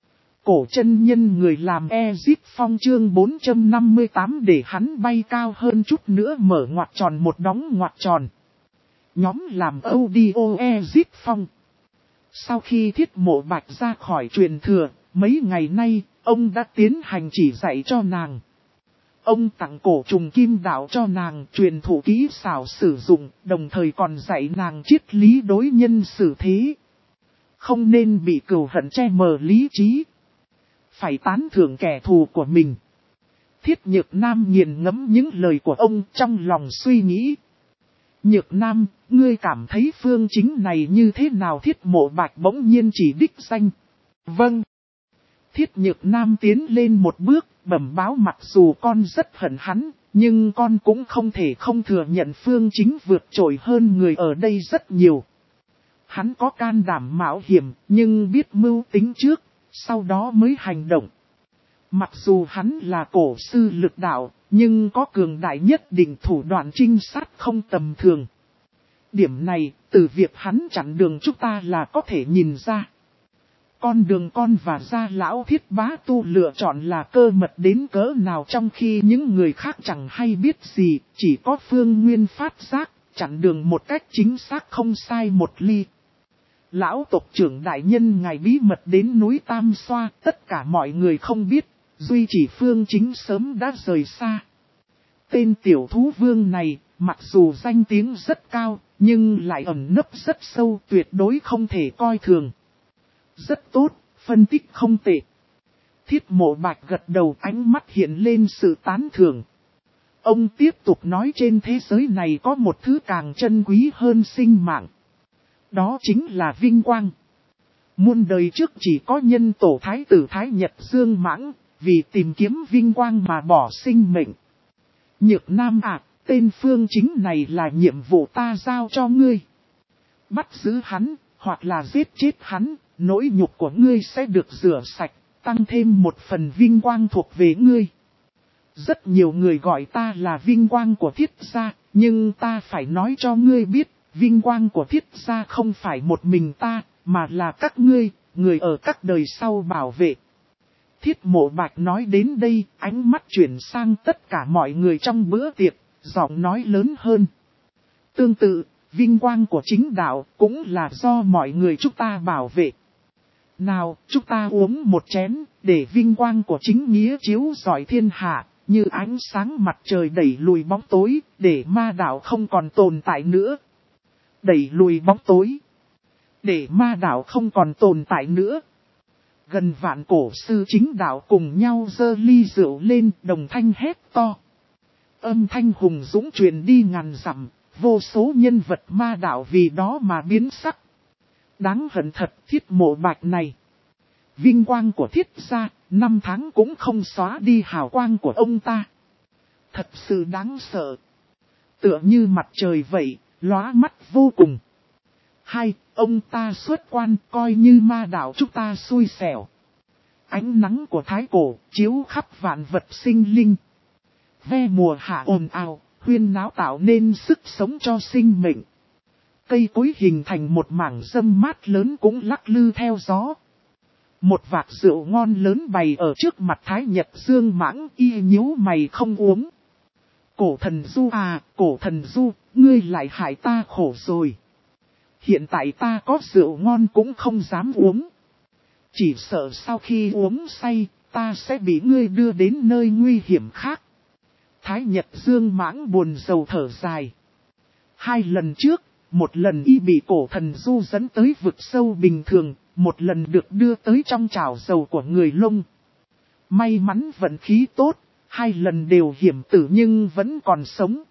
Cổ chân nhân người làm Ezip Phong chương bốn trăm năm mươi tám để hắn bay cao hơn chút nữa mở ngoặc tròn một đóng ngoặc tròn. Nhóm làm audio Ezip Phong. Sau khi Thiết Mộ Bạch ra khỏi truyền thừa, mấy ngày nay, ông đã tiến hành chỉ dạy cho nàng. Ông tặng cổ trùng kim đạo cho nàng, truyền thụ kỹ xảo sử dụng, đồng thời còn dạy nàng triết lý đối nhân xử thế. Không nên bị cừu hận che mờ lý trí. Phải tán thưởng kẻ thù của mình. Thiết Nhược Nam nghiền ngẫm những lời của ông trong lòng suy nghĩ. Nhược Nam, ngươi cảm thấy Phương Chính này như thế nào? Thiết Mộ Bạch bỗng nhiên chỉ đích danh. Vâng. Thiết Nhược Nam tiến lên một bước, bẩm báo mặc dù con rất hận hắn, nhưng con cũng không thể không thừa nhận Phương Chính vượt trội hơn người ở đây rất nhiều. Hắn có can đảm mạo hiểm, nhưng biết mưu tính trước, sau đó mới hành động. Mặc dù hắn là cổ sư lực đạo, nhưng có cường đại nhất định thủ đoạn trinh sát không tầm thường. Điểm này, từ việc hắn chặn đường chúng ta là có thể nhìn ra. Con đường con và gia lão thiết bá tu lựa chọn là cơ mật đến cỡ nào, trong khi những người khác chẳng hay biết gì, chỉ có Phương Nguyên phát giác, chặn đường một cách chính xác không sai một ly. Lão tộc trưởng đại nhân ngài bí mật đến núi Tam Xoa, tất cả mọi người không biết, duy chỉ Phương Chính sớm đã rời xa. Tên tiểu thú vương này, mặc dù danh tiếng rất cao, nhưng lại ẩn nấp rất sâu, tuyệt đối không thể coi thường. Rất tốt, phân tích không tệ. Thiết Mộ Bạch gật đầu, ánh mắt hiện lên sự tán thưởng. Ông tiếp tục nói trên thế giới này có một thứ càng chân quý hơn sinh mạng. Đó chính là vinh quang. Muôn đời trước chỉ có nhân tổ thái tử Thái Nhật Dương Mãng, vì tìm kiếm vinh quang mà bỏ sinh mệnh. Nhược Nam ạ, à, tên Phương Chính này là nhiệm vụ ta giao cho ngươi. Bắt giữ hắn, hoặc là giết chết hắn, nỗi nhục của ngươi sẽ được rửa sạch, tăng thêm một phần vinh quang thuộc về ngươi. Rất nhiều người gọi ta là vinh quang của Thiết gia, nhưng ta phải nói cho ngươi biết, vinh quang của Thiết gia không phải một mình ta, mà là các ngươi, người ở các đời sau bảo vệ. Thiết Mộ Bạch nói đến đây, ánh mắt chuyển sang tất cả mọi người trong bữa tiệc, giọng nói lớn hơn. Tương tự, vinh quang của chính đạo cũng là do mọi người chúng ta bảo vệ. Nào, chúng ta uống một chén, để vinh quang của chính nghĩa chiếu rọi thiên hạ, như ánh sáng mặt trời đẩy lùi bóng tối, để ma đạo không còn tồn tại nữa. Đẩy lùi bóng tối, để ma đạo không còn tồn tại nữa. Gần vạn cổ sư chính đạo cùng nhau giơ ly rượu lên, đồng thanh hét to. Âm thanh hùng dũng truyền đi ngàn dặm, vô số nhân vật ma đạo vì đó mà biến sắc. Đáng hận thật Thiết Mộ Bạch này. Vinh quang của Thiết gia, năm tháng cũng không xóa đi hào quang của ông ta. Thật sự đáng sợ. Tựa như mặt trời vậy, lóa mắt vô cùng. Hai, ông ta xuất quan coi như ma đạo chúng ta xui xẻo. Ánh nắng của thái cổ chiếu khắp vạn vật sinh linh. Ve mùa hạ ồn ào, huyên náo tạo nên sức sống cho sinh mệnh. Cây cối hình thành một mảng râm mát lớn cũng lắc lư theo gió. Một vạc rượu ngon lớn bày ở trước mặt Thái Nhật Dương Mãng, y nhíu mày không uống. Cổ thần Du à, cổ thần Du, ngươi lại hại ta khổ rồi. Hiện tại ta có rượu ngon cũng không dám uống. Chỉ sợ sau khi uống say, ta sẽ bị ngươi đưa đến nơi nguy hiểm khác. Thái Nhật Dương Mãng buồn rầu thở dài. Hai lần trước, một lần y bị cổ thần Du dẫn tới vực sâu bình thường, một lần được đưa tới trong chảo dầu của người Lông. May mắn vận khí tốt, hai lần đều hiểm tử nhưng vẫn còn sống.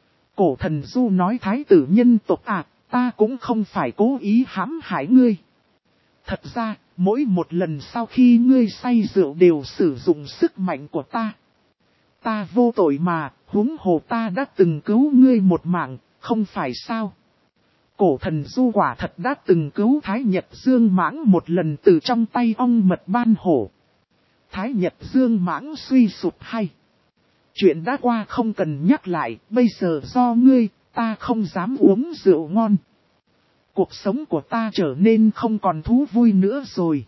Cổ thần Du nói thái tử nhân tộc à, ta cũng không phải cố ý hãm hại ngươi. Thật ra, mỗi một lần sau khi ngươi say rượu đều sử dụng sức mạnh của ta. Ta vô tội mà, huống hồ ta đã từng cứu ngươi một mạng, không phải sao? Cổ thần Du quả thật đã từng cứu Thái Nhật Dương Mãng một lần từ trong tay ong mật ban hổ. Thái Nhật Dương Mãng suy sụp hay. Chuyện đã qua không cần nhắc lại, bây giờ do ngươi, ta không dám uống rượu ngon. Cuộc sống của ta trở nên không còn thú vui nữa rồi.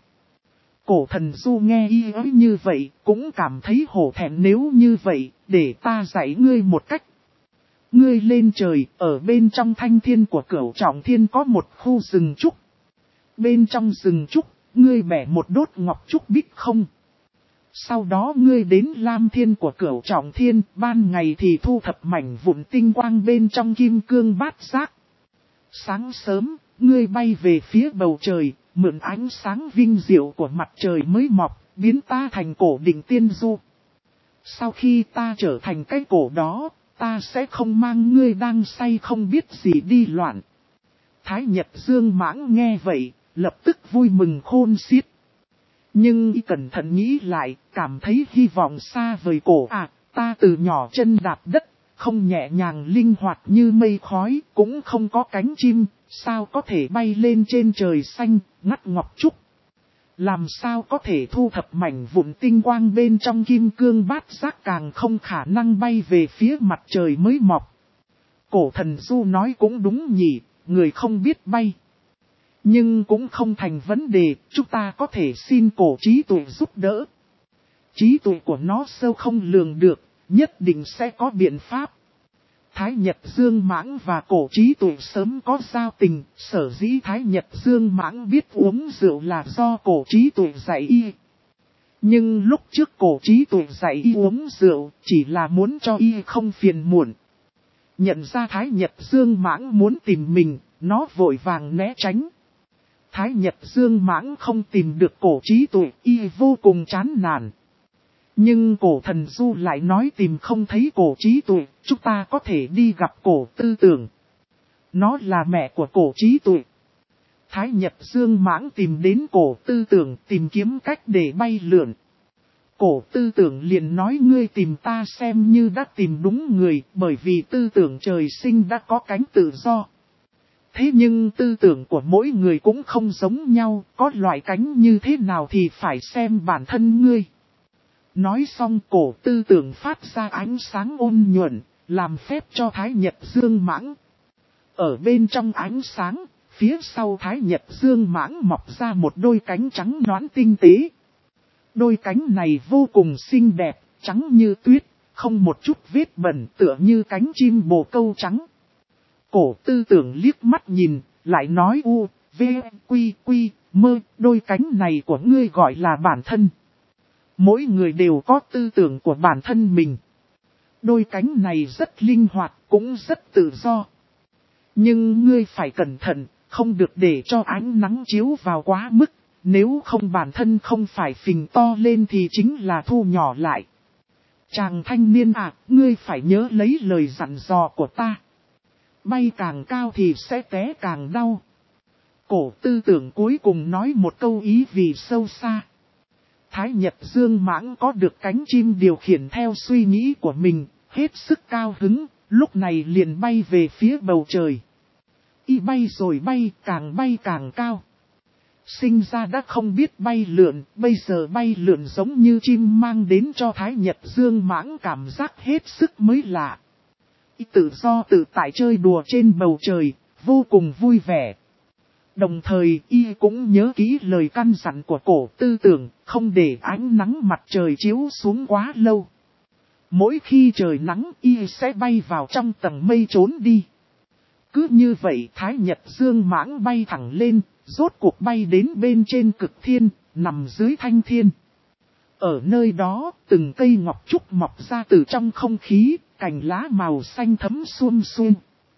Cổ thần Du nghe y ấy như vậy, cũng cảm thấy hổ thẹn. Nếu như vậy, để ta dạy ngươi một cách. Ngươi lên trời, ở bên trong thanh thiên của Cửu Trọng Thiên có một khu rừng trúc. Bên trong rừng trúc, ngươi bẻ một đốt ngọc trúc bích không. Sau đó ngươi đến Lam Thiên của Cửu Trọng Thiên, ban ngày thì thu thập mảnh vụn tinh quang bên trong kim cương bát giác. Sáng sớm, ngươi bay về phía bầu trời, mượn ánh sáng vinh diệu của mặt trời mới mọc, biến ta thành cổ đỉnh tiên du. Sau khi ta trở thành cái cổ đó, ta sẽ không mang ngươi đang say không biết gì đi loạn. Thái Nhật Dương Mãng nghe vậy, lập tức vui mừng khôn xiết. Nhưng y cẩn thận nghĩ lại, cảm thấy hy vọng xa vời. Cổ à, ta từ nhỏ chân đạp đất, không nhẹ nhàng linh hoạt như mây khói, cũng không có cánh chim, sao có thể bay lên trên trời xanh, ngắt ngọc trúc. Làm sao có thể thu thập mảnh vụn tinh quang bên trong kim cương bát giác, càng không khả năng bay về phía mặt trời mới mọc. Cổ thần Du nói cũng đúng nhỉ, người không biết bay. Nhưng cũng không thành vấn đề, chúng ta có thể xin cổ trí tuệ giúp đỡ. Trí tuệ của nó sâu không lường được, nhất định sẽ có biện pháp. Thái Nhật Dương Mãng và cổ trí tuệ sớm có giao tình, sở dĩ Thái Nhật Dương Mãng biết uống rượu là do cổ trí tuệ dạy y. Nhưng lúc trước cổ trí tuệ dạy y uống rượu, chỉ là muốn cho y không phiền muộn. Nhận ra Thái Nhật Dương Mãng muốn tìm mình, nó vội vàng né tránh. Thái Nhật Dương Mãng không tìm được cổ trí tuệ, y vô cùng chán nản. Nhưng cổ thần Du lại nói tìm không thấy cổ trí tuệ, chúng ta có thể đi gặp cổ tư tưởng. Nó là mẹ của cổ trí tuệ. Thái Nhật Dương Mãng tìm đến cổ tư tưởng, tìm kiếm cách để bay lượn. Cổ tư tưởng liền nói ngươi tìm ta xem như đã tìm đúng người, bởi vì tư tưởng trời sinh đã có cánh tự do. Thế nhưng tư tưởng của mỗi người cũng không giống nhau, có loại cánh như thế nào thì phải xem bản thân ngươi. Nói xong cổ tư tưởng phát ra ánh sáng ôn nhuận, làm phép cho Thái Nhật Dương Mãng. Ở bên trong ánh sáng, phía sau Thái Nhật Dương Mãng mọc ra một đôi cánh trắng nõn tinh tế. Đôi cánh này vô cùng xinh đẹp, trắng như tuyết, không một chút vết bẩn, tựa như cánh chim bồ câu trắng. Cổ tư tưởng liếc mắt nhìn, lại nói u, v, quy, quy, mơ, đôi cánh này của ngươi gọi là bản thân. Mỗi người đều có tư tưởng của bản thân mình. Đôi cánh này rất linh hoạt, cũng rất tự do. Nhưng ngươi phải cẩn thận, không được để cho ánh nắng chiếu vào quá mức. Nếu không bản thân không phải phình to lên thì chính là thu nhỏ lại. Chàng thanh niên à, ngươi phải nhớ lấy lời dặn dò của ta. Bay càng cao thì sẽ té càng đau. Cổ tư tưởng cuối cùng nói một câu ý vì sâu xa. Thái Nhật Dương Mãng có được cánh chim điều khiển theo suy nghĩ của mình, hết sức cao hứng, lúc này liền bay về phía bầu trời. Y bay rồi bay, càng bay càng cao. Sinh ra đã không biết bay lượn, bây giờ bay lượn giống như chim mang đến cho Thái Nhật Dương Mãng cảm giác hết sức mới lạ. Y tự do tự tại chơi đùa trên bầu trời, vô cùng vui vẻ. Đồng thời y cũng nhớ kỹ lời căn dặn của cổ tư tưởng, không để ánh nắng mặt trời chiếu xuống quá lâu. Mỗi khi trời nắng y sẽ bay vào trong tầng mây trốn đi. Cứ như vậy Thái Nhật Dương Mãng bay thẳng lên, rốt cuộc bay đến bên trên cực thiên, nằm dưới thanh thiên. Ở nơi đó, từng cây ngọc trúc mọc ra từ trong không khí, cành lá màu xanh thấm xuôm xuôm.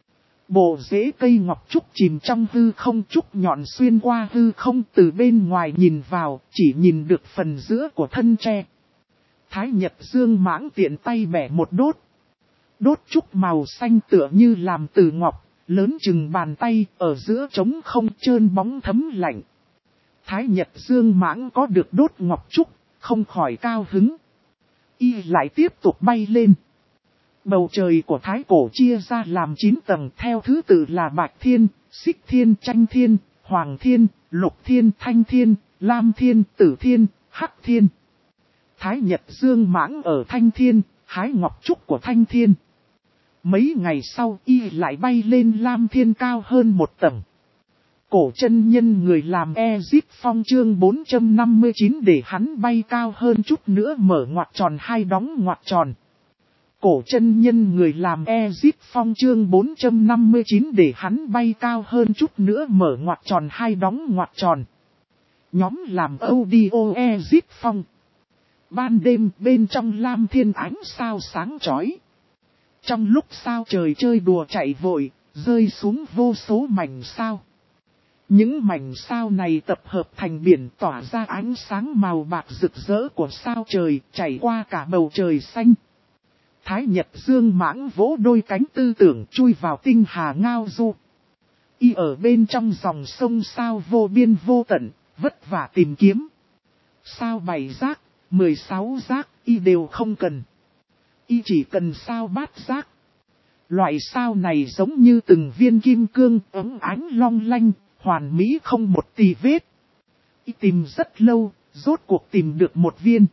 Bộ rễ cây ngọc trúc chìm trong hư không, trúc nhọn xuyên qua hư không, từ bên ngoài nhìn vào, chỉ nhìn được phần giữa của thân tre. Thái Nhật Dương Mãng tiện tay bẻ một đốt. Đốt trúc màu xanh tựa như làm từ ngọc, lớn chừng bàn tay, ở giữa trống không trơn bóng thấm lạnh. Thái Nhật Dương Mãng có được đốt ngọc trúc, không khỏi cao hứng. Y lại tiếp tục bay lên. Bầu trời của Thái Cổ chia ra làm chín tầng theo thứ tự là Bạch Thiên, Xích Thiên, Tranh Thiên, Hoàng Thiên, Lục Thiên, Thanh Thiên, Lam Thiên, Tử Thiên, Hắc Thiên. Thái Nhật Dương Mãng ở Thanh Thiên, hái ngọc trúc của Thanh Thiên. Mấy ngày sau y lại bay lên Lam Thiên cao hơn một tầng. Cổ chân nhân người làm Ezip Phong chương bốn trăm năm mươi chín để hắn bay cao hơn chút nữa mở ngoặc tròn hai đóng ngoặc tròn. Cổ chân nhân người làm Ezip Phong chương bốn trăm năm mươi chín để hắn bay cao hơn chút nữa mở ngoặc tròn hai đóng ngoặc tròn. Nhóm làm audio Ezip Phong. Ban đêm bên trong Lam Thiên ánh sao sáng chói. Trong lúc sao trời chơi đùa chạy vội, rơi xuống vô số mảnh sao. Những mảnh sao này tập hợp thành biển tỏa ra ánh sáng màu bạc rực rỡ của sao trời chảy qua cả bầu trời xanh. Thái Nhật Dương Mãng vỗ đôi cánh tư tưởng chui vào tinh hà ngao du. Y ở bên trong dòng sông sao vô biên vô tận, vất vả tìm kiếm. Sao bảy giác, mười sáu giác, y đều không cần. Y chỉ cần sao bát giác. Loại sao này giống như từng viên kim cương ấm ánh long lanh, hoàn mỹ không một tì vết. Tìm rất lâu, rốt cuộc tìm được một viên.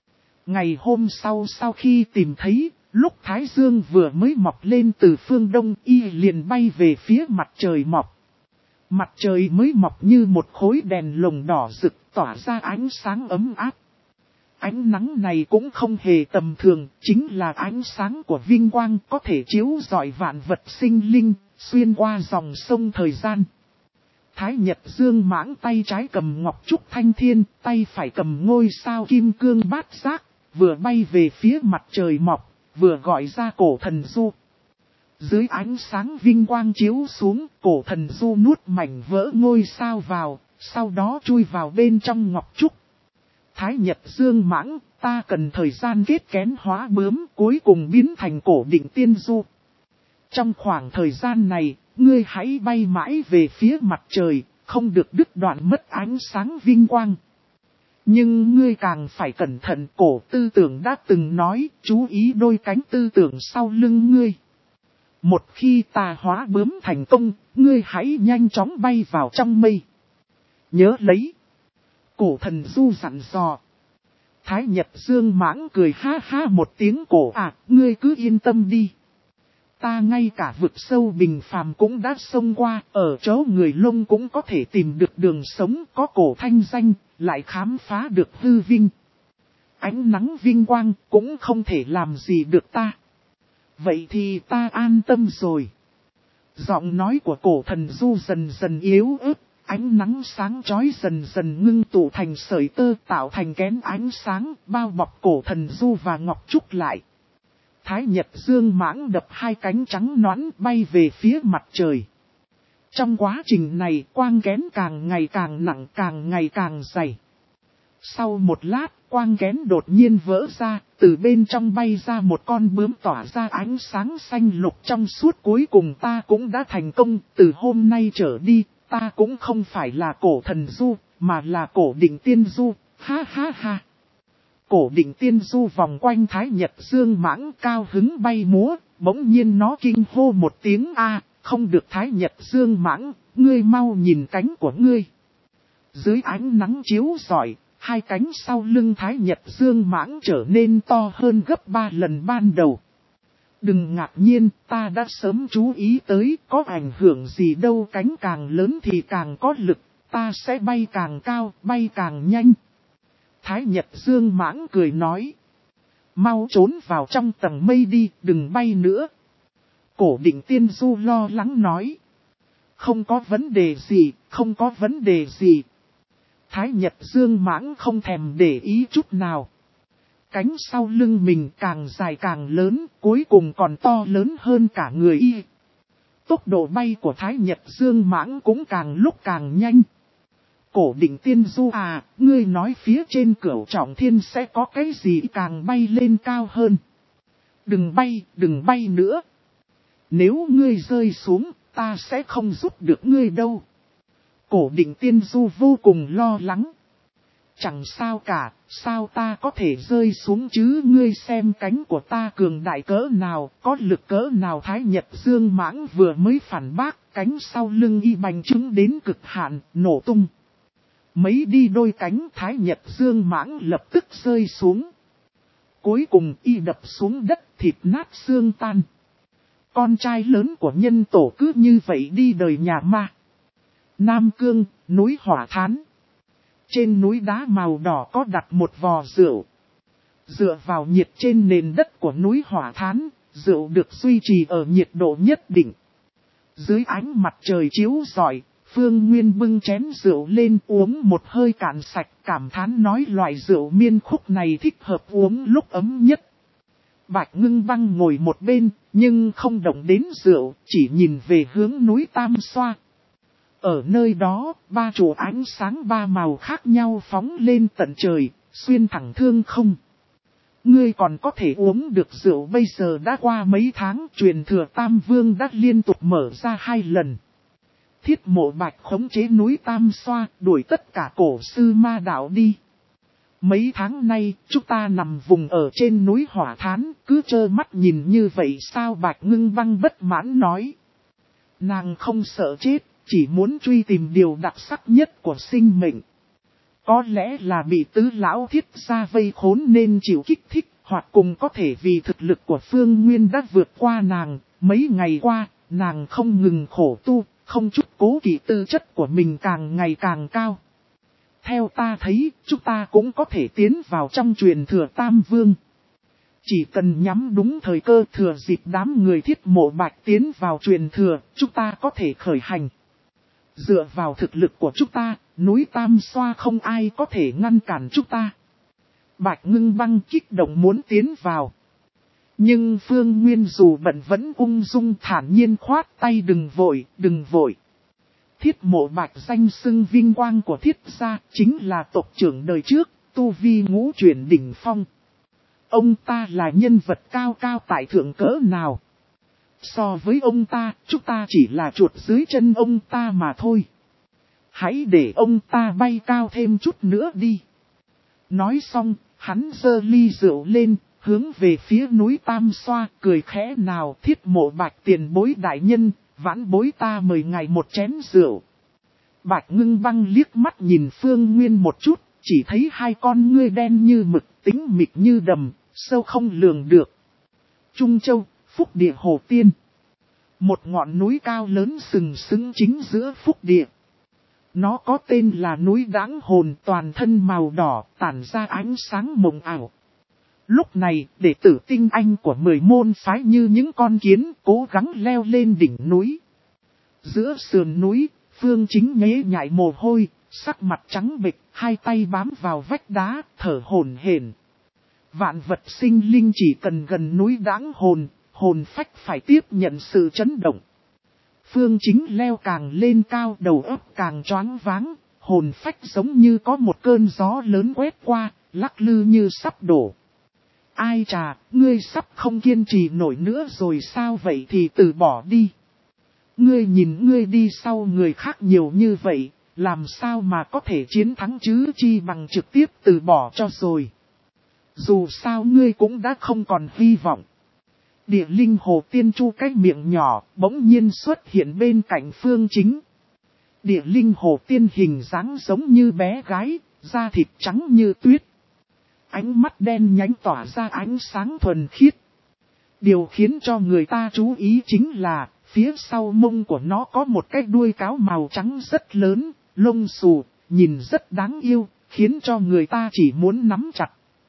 Ngày hôm sau sau khi tìm thấy, lúc Thái Dương vừa mới mọc lên từ phương đông, y liền bay về phía mặt trời mọc. Mặt trời mới mọc như một khối đèn lồng đỏ rực tỏa ra ánh sáng ấm áp. Ánh nắng này cũng không hề tầm thường, chính là ánh sáng của vinh quang có thể chiếu rọi vạn vật sinh linh, xuyên qua dòng sông thời gian. Thái Nhật Dương Mãng tay trái cầm ngọc trúc thanh thiên, tay phải cầm ngôi sao kim cương bát giác, vừa bay về phía mặt trời mọc, vừa gọi ra cổ thần du. Dưới ánh sáng vinh quang chiếu xuống, cổ thần du nuốt mảnh vỡ ngôi sao vào, sau đó chui vào bên trong ngọc trúc. Thái Nhật Dương Mãng, ta cần thời gian kết kén hóa bướm, cuối cùng biến thành cổ định tiên du. Trong khoảng thời gian này, ngươi hãy bay mãi về phía mặt trời, không được đứt đoạn mất ánh sáng vinh quang. Nhưng ngươi càng phải cẩn thận, cổ tư tưởng đã từng nói, chú ý đôi cánh tư tưởng sau lưng ngươi. Một khi ta hóa bướm thành công, ngươi hãy nhanh chóng bay vào trong mây. Nhớ lấy. Cổ thần du dặn dò. Thái Nhật Dương Mãng cười ha ha một tiếng, cổ à, ngươi cứ yên tâm đi. Ta ngay cả vực sâu bình phàm cũng đã xông qua, ở chỗ người lông cũng có thể tìm được đường sống, có cổ thanh danh, lại khám phá được hư vinh. Ánh nắng vinh quang cũng không thể làm gì được ta. Vậy thì ta an tâm rồi. Giọng nói của cổ thần du dần dần yếu ớt, ánh nắng sáng chói dần dần ngưng tụ thành sợi tơ tạo thành kén ánh sáng, bao bọc cổ thần du và ngọc trúc lại. Thái Nhật Dương Mãng đập hai cánh trắng nõn bay về phía mặt trời. Trong quá trình này, quang kén càng ngày càng nặng, càng ngày càng dày. Sau một lát, quang kén đột nhiên vỡ ra, từ bên trong bay ra một con bướm tỏa ra ánh sáng xanh lục trong suốt. Cuối cùng ta cũng đã thành công, từ hôm nay trở đi, ta cũng không phải là cổ thần du, mà là cổ định tiên du, ha ha ha. Cổ định tiên du vòng quanh Thái Nhật Dương Mãng cao hứng bay múa, bỗng nhiên nó kinh hô một tiếng a, không được Thái Nhật Dương Mãng, ngươi mau nhìn cánh của ngươi. Dưới ánh nắng chiếu rọi, hai cánh sau lưng Thái Nhật Dương Mãng trở nên to hơn gấp ba lần ban đầu. Đừng ngạc nhiên, ta đã sớm chú ý tới, có ảnh hưởng gì đâu, cánh càng lớn thì càng có lực, ta sẽ bay càng cao, bay càng nhanh. Thái Nhật Dương Mãng cười nói. Mau trốn vào trong tầng mây đi, đừng bay nữa. Cổ định tiên du lo lắng nói. Không có vấn đề gì, không có vấn đề gì. Thái Nhật Dương Mãng không thèm để ý chút nào. Cánh sau lưng mình càng dài càng lớn, cuối cùng còn to lớn hơn cả người y. Tốc độ bay của Thái Nhật Dương Mãng cũng càng lúc càng nhanh. Cổ định tiên du à, ngươi nói phía trên cửu trọng thiên sẽ có cái gì càng bay lên cao hơn. Đừng bay, đừng bay nữa. Nếu ngươi rơi xuống, ta sẽ không giúp được ngươi đâu. Cổ định tiên du vô cùng lo lắng. Chẳng sao cả, sao ta có thể rơi xuống chứ, ngươi xem cánh của ta cường đại cỡ nào, có lực cỡ nào. Thái Nhật Dương Mãng vừa mới phản bác, cánh sau lưng y bành trướng đến cực hạn, nổ tung. Mấy đi đôi cánh Thái Nhật Dương Mãng lập tức rơi xuống. Cuối cùng y đập xuống đất, thịt nát xương tan. Con trai lớn của nhân tổ cứ như vậy đi đời nhà ma. Nam Cương, núi Hỏa Thán. Trên núi đá màu đỏ có đặt một vò rượu. Dựa vào nhiệt trên nền đất của núi Hỏa Thán, rượu được duy trì ở nhiệt độ nhất định. Dưới ánh mặt trời chiếu rọi, Phương Nguyên bưng chén rượu lên uống một hơi cạn sạch, cảm thán nói loại rượu miên khúc này thích hợp uống lúc ấm nhất. Bạch Ngưng Băng ngồi một bên, nhưng không động đến rượu, chỉ nhìn về hướng núi Tam Xoa. Ở nơi đó, ba trụ ánh sáng ba màu khác nhau phóng lên tận trời, xuyên thẳng thương không. Ngươi còn có thể uống được rượu, bây giờ đã qua mấy tháng, truyền thừa Tam Vương đã liên tục mở ra hai lần. Thiết Mộ Bạch khống chế núi Tam Xoa, đuổi tất cả cổ sư ma đạo đi. Mấy tháng nay, chúng ta nằm vùng ở trên núi Hỏa Thán, cứ trơ mắt nhìn như vậy sao? Bạch Ngưng Băng bất mãn nói. Nàng không sợ chết, chỉ muốn truy tìm điều đặc sắc nhất của sinh mệnh. Có lẽ là bị tứ lão thiết gia vây khốn nên chịu kích thích, hoặc cùng có thể vì thực lực của Phương Nguyên đã vượt qua nàng. Mấy ngày qua, nàng không ngừng khổ tu, không chút cố kỵ, tư chất của mình càng ngày càng cao. Theo ta thấy, chúng ta cũng có thể tiến vào trong truyền thừa Tam Vương. Chỉ cần nhắm đúng thời cơ, thừa dịp đám người Thiết Mộ Bạch tiến vào truyền thừa, chúng ta có thể khởi hành. Dựa vào thực lực của chúng ta, núi Tam Xoa không ai có thể ngăn cản chúng ta. Bạch Ngưng Băng kích động muốn tiến vào. Nhưng Phương Nguyên dù bận vẫn ung dung thản nhiên khoát tay, đừng vội, đừng vội. Thiết Mộ Bạch danh xưng vinh quang của Thiết gia, chính là tộc trưởng đời trước, tu vi ngũ chuyển đỉnh phong. Ông ta là nhân vật cao cao tại thượng cỡ nào? So với ông ta, chúng ta chỉ là chuột dưới chân ông ta mà thôi. Hãy để ông ta bay cao thêm chút nữa đi. Nói xong, hắn giơ ly rượu lên, hướng về phía núi Tam Xoa, cười khẽ, nào Thiết Mộ Bạch tiền bối đại nhân, vãn bối ta mời ngài một chén rượu. Bạch Ngưng Băng liếc mắt nhìn Phương Nguyên một chút, chỉ thấy hai con ngươi đen như mực, tính mịch như đầm, sâu không lường được. Trung Châu, Phúc Địa Hồ Tiên. Một ngọn núi cao lớn sừng sững chính giữa Phúc Địa. Nó có tên là núi Đãng Hồn, toàn thân màu đỏ, tản ra ánh sáng mộng ảo. Lúc này, đệ tử tinh anh của mười môn phái như những con kiến cố gắng leo lên đỉnh núi. Giữa sườn núi, Phương Chính nhễ nhại mồ hôi, sắc mặt trắng bệch, hai tay bám vào vách đá, thở hổn hển. Vạn vật sinh linh chỉ cần gần núi Đãng Hồn, hồn phách phải tiếp nhận sự chấn động. Phương Chính leo càng lên cao, đầu óc càng choáng váng, hồn phách giống như có một cơn gió lớn quét qua, lắc lư như sắp đổ. Ai chà, ngươi sắp không kiên trì nổi nữa rồi sao, vậy thì từ bỏ đi. Ngươi nhìn ngươi đi sau người khác nhiều như vậy, làm sao mà có thể chiến thắng chứ, chi bằng trực tiếp từ bỏ cho rồi. Dù sao ngươi cũng đã không còn hy vọng. Địa linh hồ tiên chu cái miệng nhỏ bỗng nhiên xuất hiện bên cạnh Phương Chính. Địa linh hồ tiên hình dáng giống như bé gái, da thịt trắng như tuyết. Ánh mắt đen nhánh tỏa ra ánh sáng thuần khiết. Điều khiến cho người ta chú ý chính là, phía sau mông của nó có một cái đuôi cáo màu trắng rất lớn, lông xù, nhìn rất đáng yêu, khiến cho người ta chỉ muốn nắm chặt.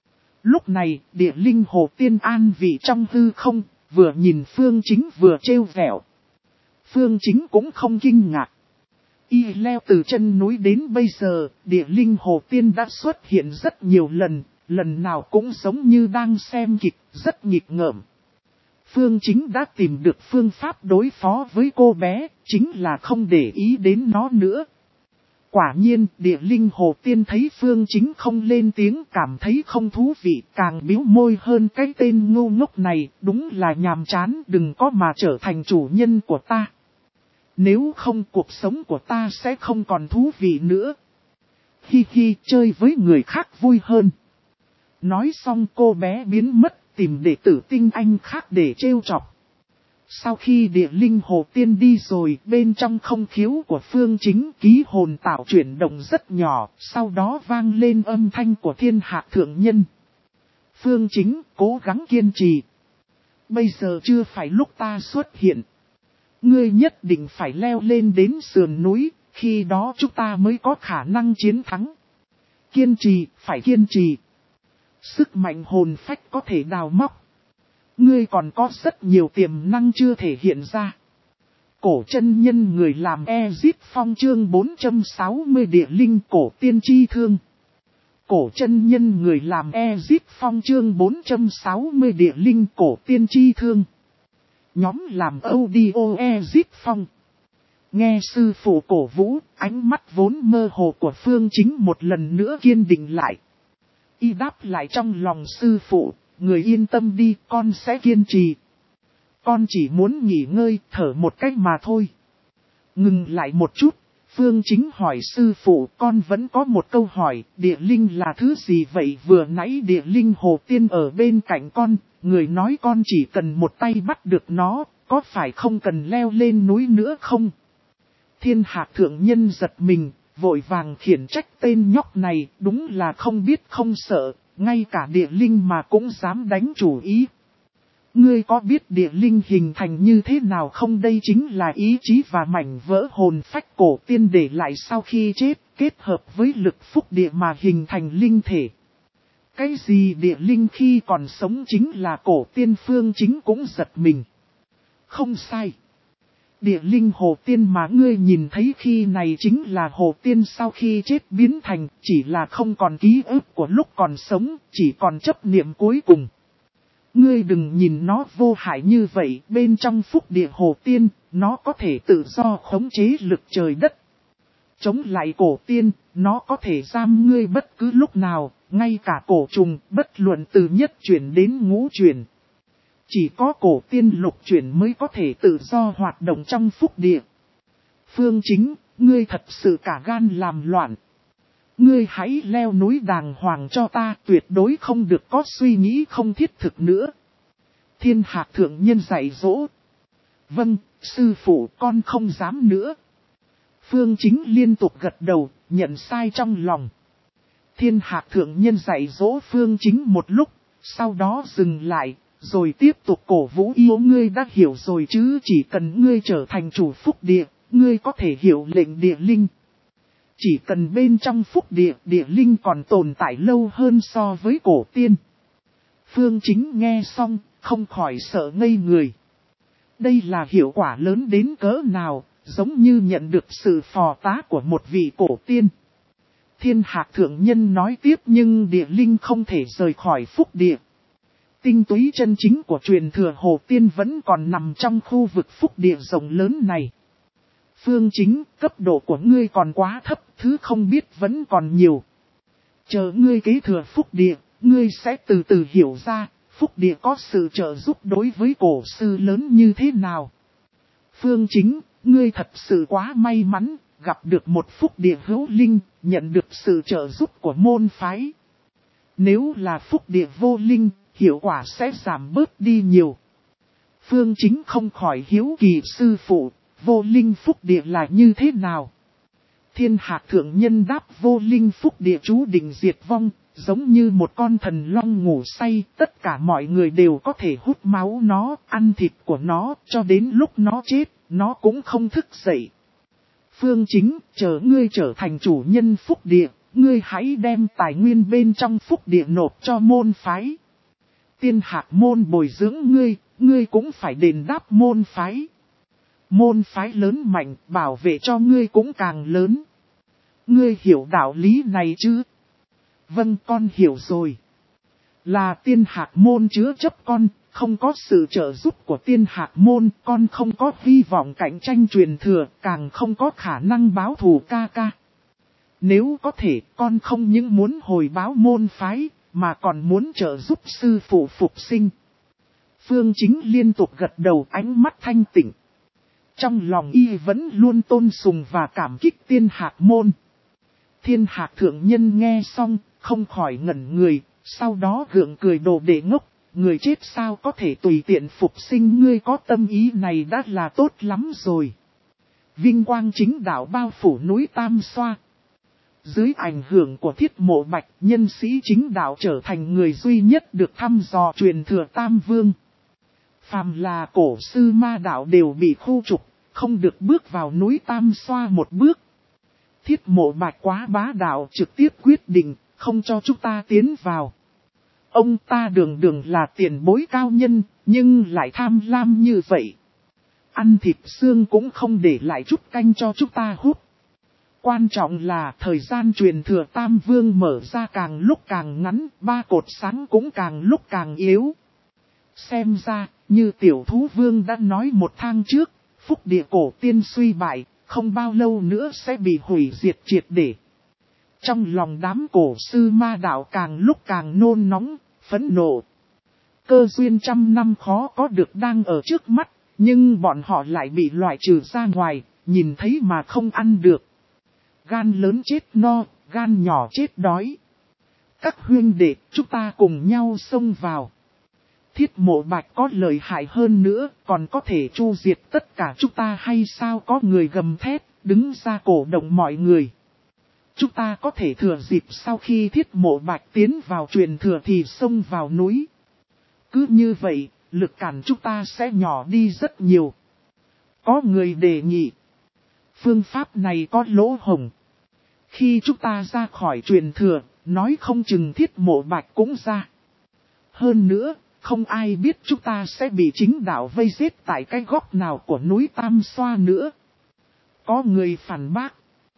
Lúc này, địa linh hồ tiên an vị trong hư không, vừa nhìn Phương Chính vừa trêu vẻo. Phương Chính cũng không kinh ngạc. Y leo từ chân núi đến bây giờ, địa linh hồ tiên đã xuất hiện rất nhiều lần, lần nào cũng giống như đang xem kịch, rất nghịch ngợm. Phương Chính đã tìm được phương pháp đối phó với cô bé, chính là không để ý đến nó nữa. Quả nhiên, địa linh hồ tiên thấy Phương Chính không lên tiếng, cảm thấy không thú vị, càng bĩu môi hơn, cái tên ngu ngốc này, đúng là nhàm chán, đừng có mà trở thành chủ nhân của ta. Nếu không cuộc sống của ta sẽ không còn thú vị nữa. Hi hi, chơi với người khác vui hơn. Nói xong cô bé biến mất, tìm đệ tử tinh anh khác để trêu chọc. Sau khi địa linh hồ tiên đi rồi, bên trong không khiếu của Phương Chính, ký hồn tạo chuyển động rất nhỏ, sau đó vang lên âm thanh của thiên hạ thượng nhân. Phương Chính, cố gắng kiên trì. Bây giờ chưa phải lúc ta xuất hiện. Ngươi nhất định phải leo lên đến sườn núi, khi đó chúng ta mới có khả năng chiến thắng. Kiên trì, phải kiên trì. Sức mạnh hồn phách có thể đào móc. Ngươi còn có rất nhiều tiềm năng chưa thể hiện ra. Cổ chân nhân người làm Ezip Phong chương bốn trăm sáu mươi địa linh cổ tiên chi thương. Cổ chân nhân người làm Ezip Phong chương bốn trăm sáu mươi địa linh cổ tiên chi thương. Nhóm làm audio Ezip Phong. Nghe sư phụ cổ vũ, ánh mắt vốn mơ hồ của Phương Chính một lần nữa kiên định lại. Y đáp lại trong lòng sư phụ, người yên tâm đi, con sẽ kiên trì. Con chỉ muốn nghỉ ngơi, thở một cách mà thôi. Ngừng lại một chút, Phương Chính hỏi sư phụ, con vẫn có một câu hỏi, địa linh là thứ gì vậy? Vừa nãy địa linh hồ tiên ở bên cạnh con, người nói con chỉ cần một tay bắt được nó, có phải không cần leo lên núi nữa không? Thiên hạ thượng nhân giật mình, vội vàng khiển trách tên nhóc này, đúng là không biết không sợ, ngay cả địa linh mà cũng dám đánh chủ ý. Ngươi có biết địa linh hình thành như thế nào không? Đây chính là ý chí và mảnh vỡ hồn phách cổ tiên để lại sau khi chết, kết hợp với lực phúc địa mà hình thành linh thể. Cái gì địa linh khi còn sống chính là cổ tiên. Phương Chính cũng giật mình. Không sai. Địa linh hồ tiên mà ngươi nhìn thấy khi này chính là hồ tiên sau khi chết biến thành, chỉ là không còn ký ức của lúc còn sống, chỉ còn chấp niệm cuối cùng. Ngươi đừng nhìn nó vô hại như vậy, bên trong phúc địa hồ tiên, nó có thể tự do khống chế lực trời đất. Chống lại cổ tiên, nó có thể giam ngươi bất cứ lúc nào, ngay cả cổ trùng, bất luận từ nhất chuyển đến ngũ chuyển. Chỉ có cổ tiên lục chuyển mới có thể tự do hoạt động trong phúc địa. Phương Chính, ngươi thật sự cả gan làm loạn. Ngươi hãy leo núi đàng hoàng cho ta, tuyệt đối không được có suy nghĩ không thiết thực nữa. Thiên Hạc thượng nhân dạy dỗ. Vâng, sư phụ, con không dám nữa. Phương Chính liên tục gật đầu, nhận sai trong lòng. Thiên Hạc thượng nhân dạy dỗ Phương Chính một lúc, sau đó dừng lại, rồi tiếp tục cổ vũ yêu. Ngươi đã hiểu rồi chứ, chỉ cần ngươi trở thành chủ phúc địa, ngươi có thể hiểu lệnh địa linh. Chỉ cần bên trong phúc địa, địa linh còn tồn tại lâu hơn so với cổ tiên. Phương Chính nghe xong, không khỏi sợ ngây người. Đây là hiệu quả lớn đến cỡ nào, giống như nhận được sự phò tá của một vị cổ tiên. Thiên Hạc thượng nhân nói tiếp, nhưng địa linh không thể rời khỏi phúc địa. Tinh túy chân chính của truyền thừa hồ tiên vẫn còn nằm trong khu vực phúc địa rộng lớn này. Phương Chính, cấp độ của ngươi còn quá thấp, thứ không biết vẫn còn nhiều. Chờ ngươi kế thừa phúc địa, ngươi sẽ từ từ hiểu ra, phúc địa có sự trợ giúp đối với cổ sư lớn như thế nào. Phương Chính, ngươi thật sự quá may mắn, gặp được một phúc địa hữu linh, nhận được sự trợ giúp của môn phái. Nếu là phúc địa vô linh, hiệu quả sẽ giảm bớt đi nhiều. Phương Chính không khỏi hiếu kỳ, sư phụ, vô linh phúc địa là như thế nào? Thiên Hạc thượng nhân đáp, vô linh phúc địa chú định diệt vong, giống như một con thần long ngủ say, tất cả mọi người đều có thể hút máu nó, ăn thịt của nó, cho đến lúc nó chết, nó cũng không thức dậy. Phương Chính, chờ ngươi trở thành chủ nhân phúc địa, ngươi hãy đem tài nguyên bên trong phúc địa nộp cho môn phái. Tiên Hạc môn bồi dưỡng ngươi, ngươi cũng phải đền đáp môn phái. Môn phái lớn mạnh, bảo vệ cho ngươi cũng càng lớn. Ngươi hiểu đạo lý này chứ? Vâng, con hiểu rồi. Là Tiên Hạc môn chứa chấp con, không có sự trợ giúp của Tiên Hạc môn, con không có hy vọng cạnh tranh truyền thừa, càng không có khả năng báo thù ca ca. Nếu có thể, con không những muốn hồi báo môn phái, mà còn muốn trợ giúp sư phụ phục sinh. Phương Chính liên tục gật đầu, ánh mắt thanh tịnh. Trong lòng y vẫn luôn tôn sùng và cảm kích Tiên Hạc môn. Thiên Hạc thượng nhân nghe xong, không khỏi ngẩn người, sau đó gượng cười đồ đệ ngốc, người chết sao có thể tùy tiện phục sinh, ngươi có tâm ý này đã là tốt lắm rồi. Vinh quang chính đạo bao phủ núi Tam Xoa. Dưới ảnh hưởng của Thiết Mộ Bạch, nhân sĩ chính đạo trở thành người duy nhất được thăm dò truyền thừa Tam Vương. Phàm là cổ sư ma đạo đều bị khu trục, không được bước vào núi Tam Xoa một bước. Thiết Mộ Bạch quá bá đạo, trực tiếp quyết định, không cho chúng ta tiến vào. Ông ta đường đường là tiền bối cao nhân, nhưng lại tham lam như vậy. Ăn thịt xương cũng không để lại chút canh cho chúng ta hút. Quan trọng là thời gian truyền thừa Tam Vương mở ra càng lúc càng ngắn, ba cột sáng cũng càng lúc càng yếu. Xem ra, như Tiểu Thú Vương đã nói một tháng trước, phúc địa cổ tiên suy bại, không bao lâu nữa sẽ bị hủy diệt triệt để. Trong lòng đám cổ sư ma đạo càng lúc càng nôn nóng, phẫn nộ. Cơ duyên trăm năm khó có được đang ở trước mắt, nhưng bọn họ lại bị loại trừ ra ngoài, nhìn thấy mà không ăn được. Gan lớn chết no, gan nhỏ chết đói. Các huynh đệ, chúng ta cùng nhau xông vào. Thiết Mộ Bạch có lợi hại hơn nữa, còn có thể chu diệt tất cả chúng ta hay sao? Có người gầm thét, đứng ra cổ động mọi người. Chúng ta có thể thừa dịp sau khi Thiết Mộ Bạch tiến vào truyền thừa thì xông vào núi. Cứ như vậy, lực cản chúng ta sẽ nhỏ đi rất nhiều. Có người đề nghị. Phương pháp này có lỗ hổng. Khi chúng ta ra khỏi truyền thừa, nói không chừng Thiết Mộ Bạch cũng ra. Hơn nữa, không ai biết chúng ta sẽ bị chính đạo vây giết tại cái góc nào của núi Tam Xoa nữa. Có người phản bác.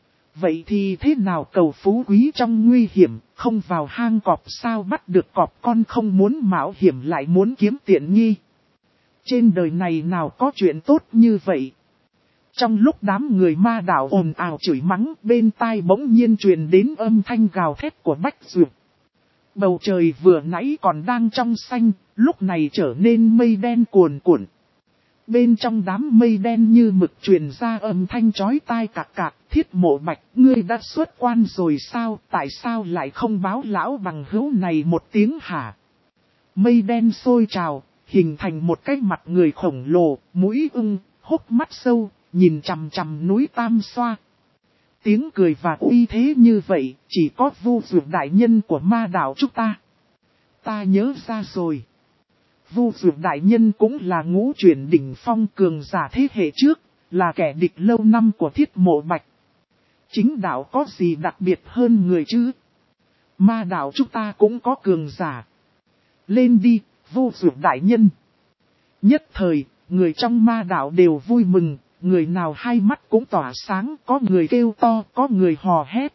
Vậy thì thế nào cầu phú quý trong nguy hiểm, không vào hang cọp sao bắt được cọp con, không muốn mạo hiểm lại muốn kiếm tiện nghi. Trên đời này nào có chuyện tốt như vậy. Trong lúc đám người ma đạo ồn ào chửi mắng, bên tai bỗng nhiên truyền đến âm thanh gào thét của Bách Dược. Bầu trời vừa nãy còn đang trong xanh, lúc này trở nên mây đen cuồn cuộn. Bên trong đám mây đen như mực truyền ra âm thanh chói tai cạc cạc. Thiết Mộ Bạch, ngươi đã xuất quan rồi sao, tại sao lại không báo lão bằng hữu này một tiếng hả? Mây đen sôi trào, hình thành một cái mặt người khổng lồ, mũi ưng, hốc mắt sâu, nhìn chằm chằm núi Tam Xoa. Tiếng cười và uy thế như vậy, chỉ có Vu Dược đại nhân của ma đạo chúng ta. Ta nhớ ra rồi. Vu Dược đại nhân cũng là ngũ chuyển đỉnh phong cường giả thế hệ trước, là kẻ địch lâu năm của Thiết Mộ Bạch. Chính đạo có gì đặc biệt hơn người chứ? Ma đạo chúng ta cũng có cường giả. Lên đi, Vu Dược đại nhân. Nhất thời, người trong ma đạo đều vui mừng, người nào hai mắt cũng tỏa sáng, có người kêu to, có người hò hét.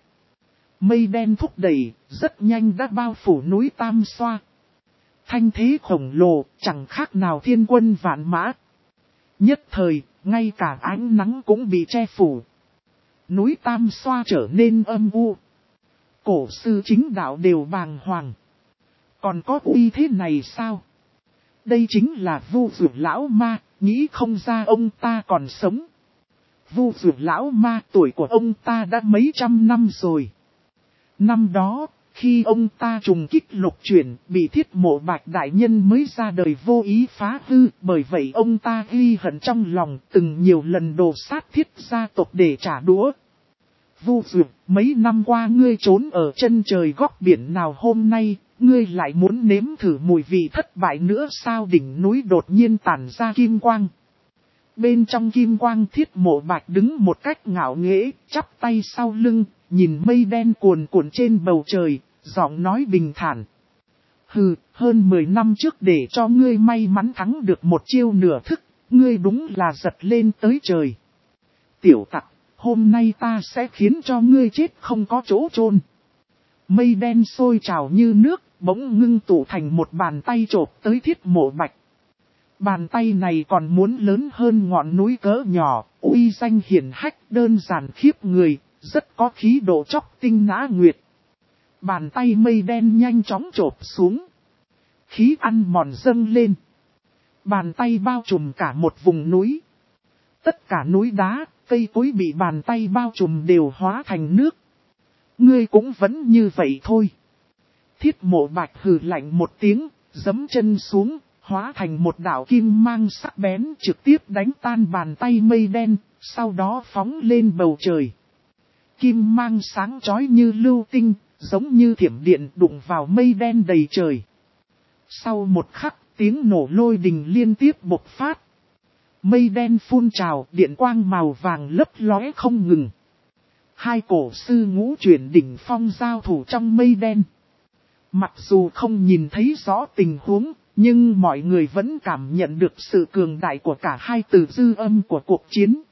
Mây đen thúc đẩy, rất nhanh đã bao phủ núi Tam Xoa. Thanh thế khổng lồ, chẳng khác nào thiên quân vạn mã. Nhất thời, ngay cả ánh nắng cũng bị che phủ. Núi Tam Xoa trở nên âm u. Cổ sư chính đạo đều bàng hoàng. Còn có uy thế này sao? Đây chính là Vu Dược lão ma, nghĩ không ra ông ta còn sống. Vu Dược lão ma, tuổi của ông ta đã mấy trăm năm rồi. Năm đó, khi ông ta trùng kích lục chuyển, bị Thiết Mộ Bạch đại nhân mới ra đời vô ý phá hư, bởi vậy ông ta ghi hận trong lòng, từng nhiều lần đồ sát Thiết gia tộc để trả đũa. Vu Dược, mấy năm qua ngươi trốn ở chân trời góc biển nào, hôm nay, ngươi lại muốn nếm thử mùi vị thất bại nữa sao? Đỉnh núi đột nhiên tản ra kim quang. Bên trong kim quang, Thiết Mộ Bạch đứng một cách ngạo nghễ, chắp tay sau lưng, nhìn mây đen cuồn cuộn trên bầu trời, giọng nói bình thản. Hừ, hơn mười năm trước để cho ngươi may mắn thắng được một chiêu nửa thức, ngươi đúng là giật lên tới trời. Tiểu tặc, hôm nay ta sẽ khiến cho ngươi chết không có chỗ chôn. Mây đen sôi trào như nước, bỗng ngưng tụ thành một bàn tay chộp tới Thiết Mộ Bạch. Bàn tay này còn muốn lớn hơn ngọn núi cỡ nhỏ, uy danh hiển hách, đơn giản khiếp người, rất có khí độ chóc tinh nã nguyệt. Bàn tay mây đen nhanh chóng chộp xuống. Khí ăn mòn dâng lên. Bàn tay bao trùm cả một vùng núi. Tất cả núi đá, cây cối bị bàn tay bao trùm đều hóa thành nước. Ngươi cũng vẫn như vậy thôi. Thiết Mộ Bạch hừ lạnh một tiếng, giẫm chân xuống, hóa thành một đạo kim mang sắc bén trực tiếp đánh tan bàn tay mây đen, sau đó phóng lên bầu trời. Kim mang sáng chói như lưu tinh, giống như thiểm điện đụng vào mây đen đầy trời. Sau một khắc, tiếng nổ lôi đình liên tiếp bộc phát. Mây đen phun trào, điện quang màu vàng lấp lóe không ngừng. Hai cổ sư ngũ chuyển đỉnh phong giao thủ trong mây đen. Mặc dù không nhìn thấy rõ tình huống, nhưng mọi người vẫn cảm nhận được sự cường đại của cả hai từ dư âm của cuộc chiến.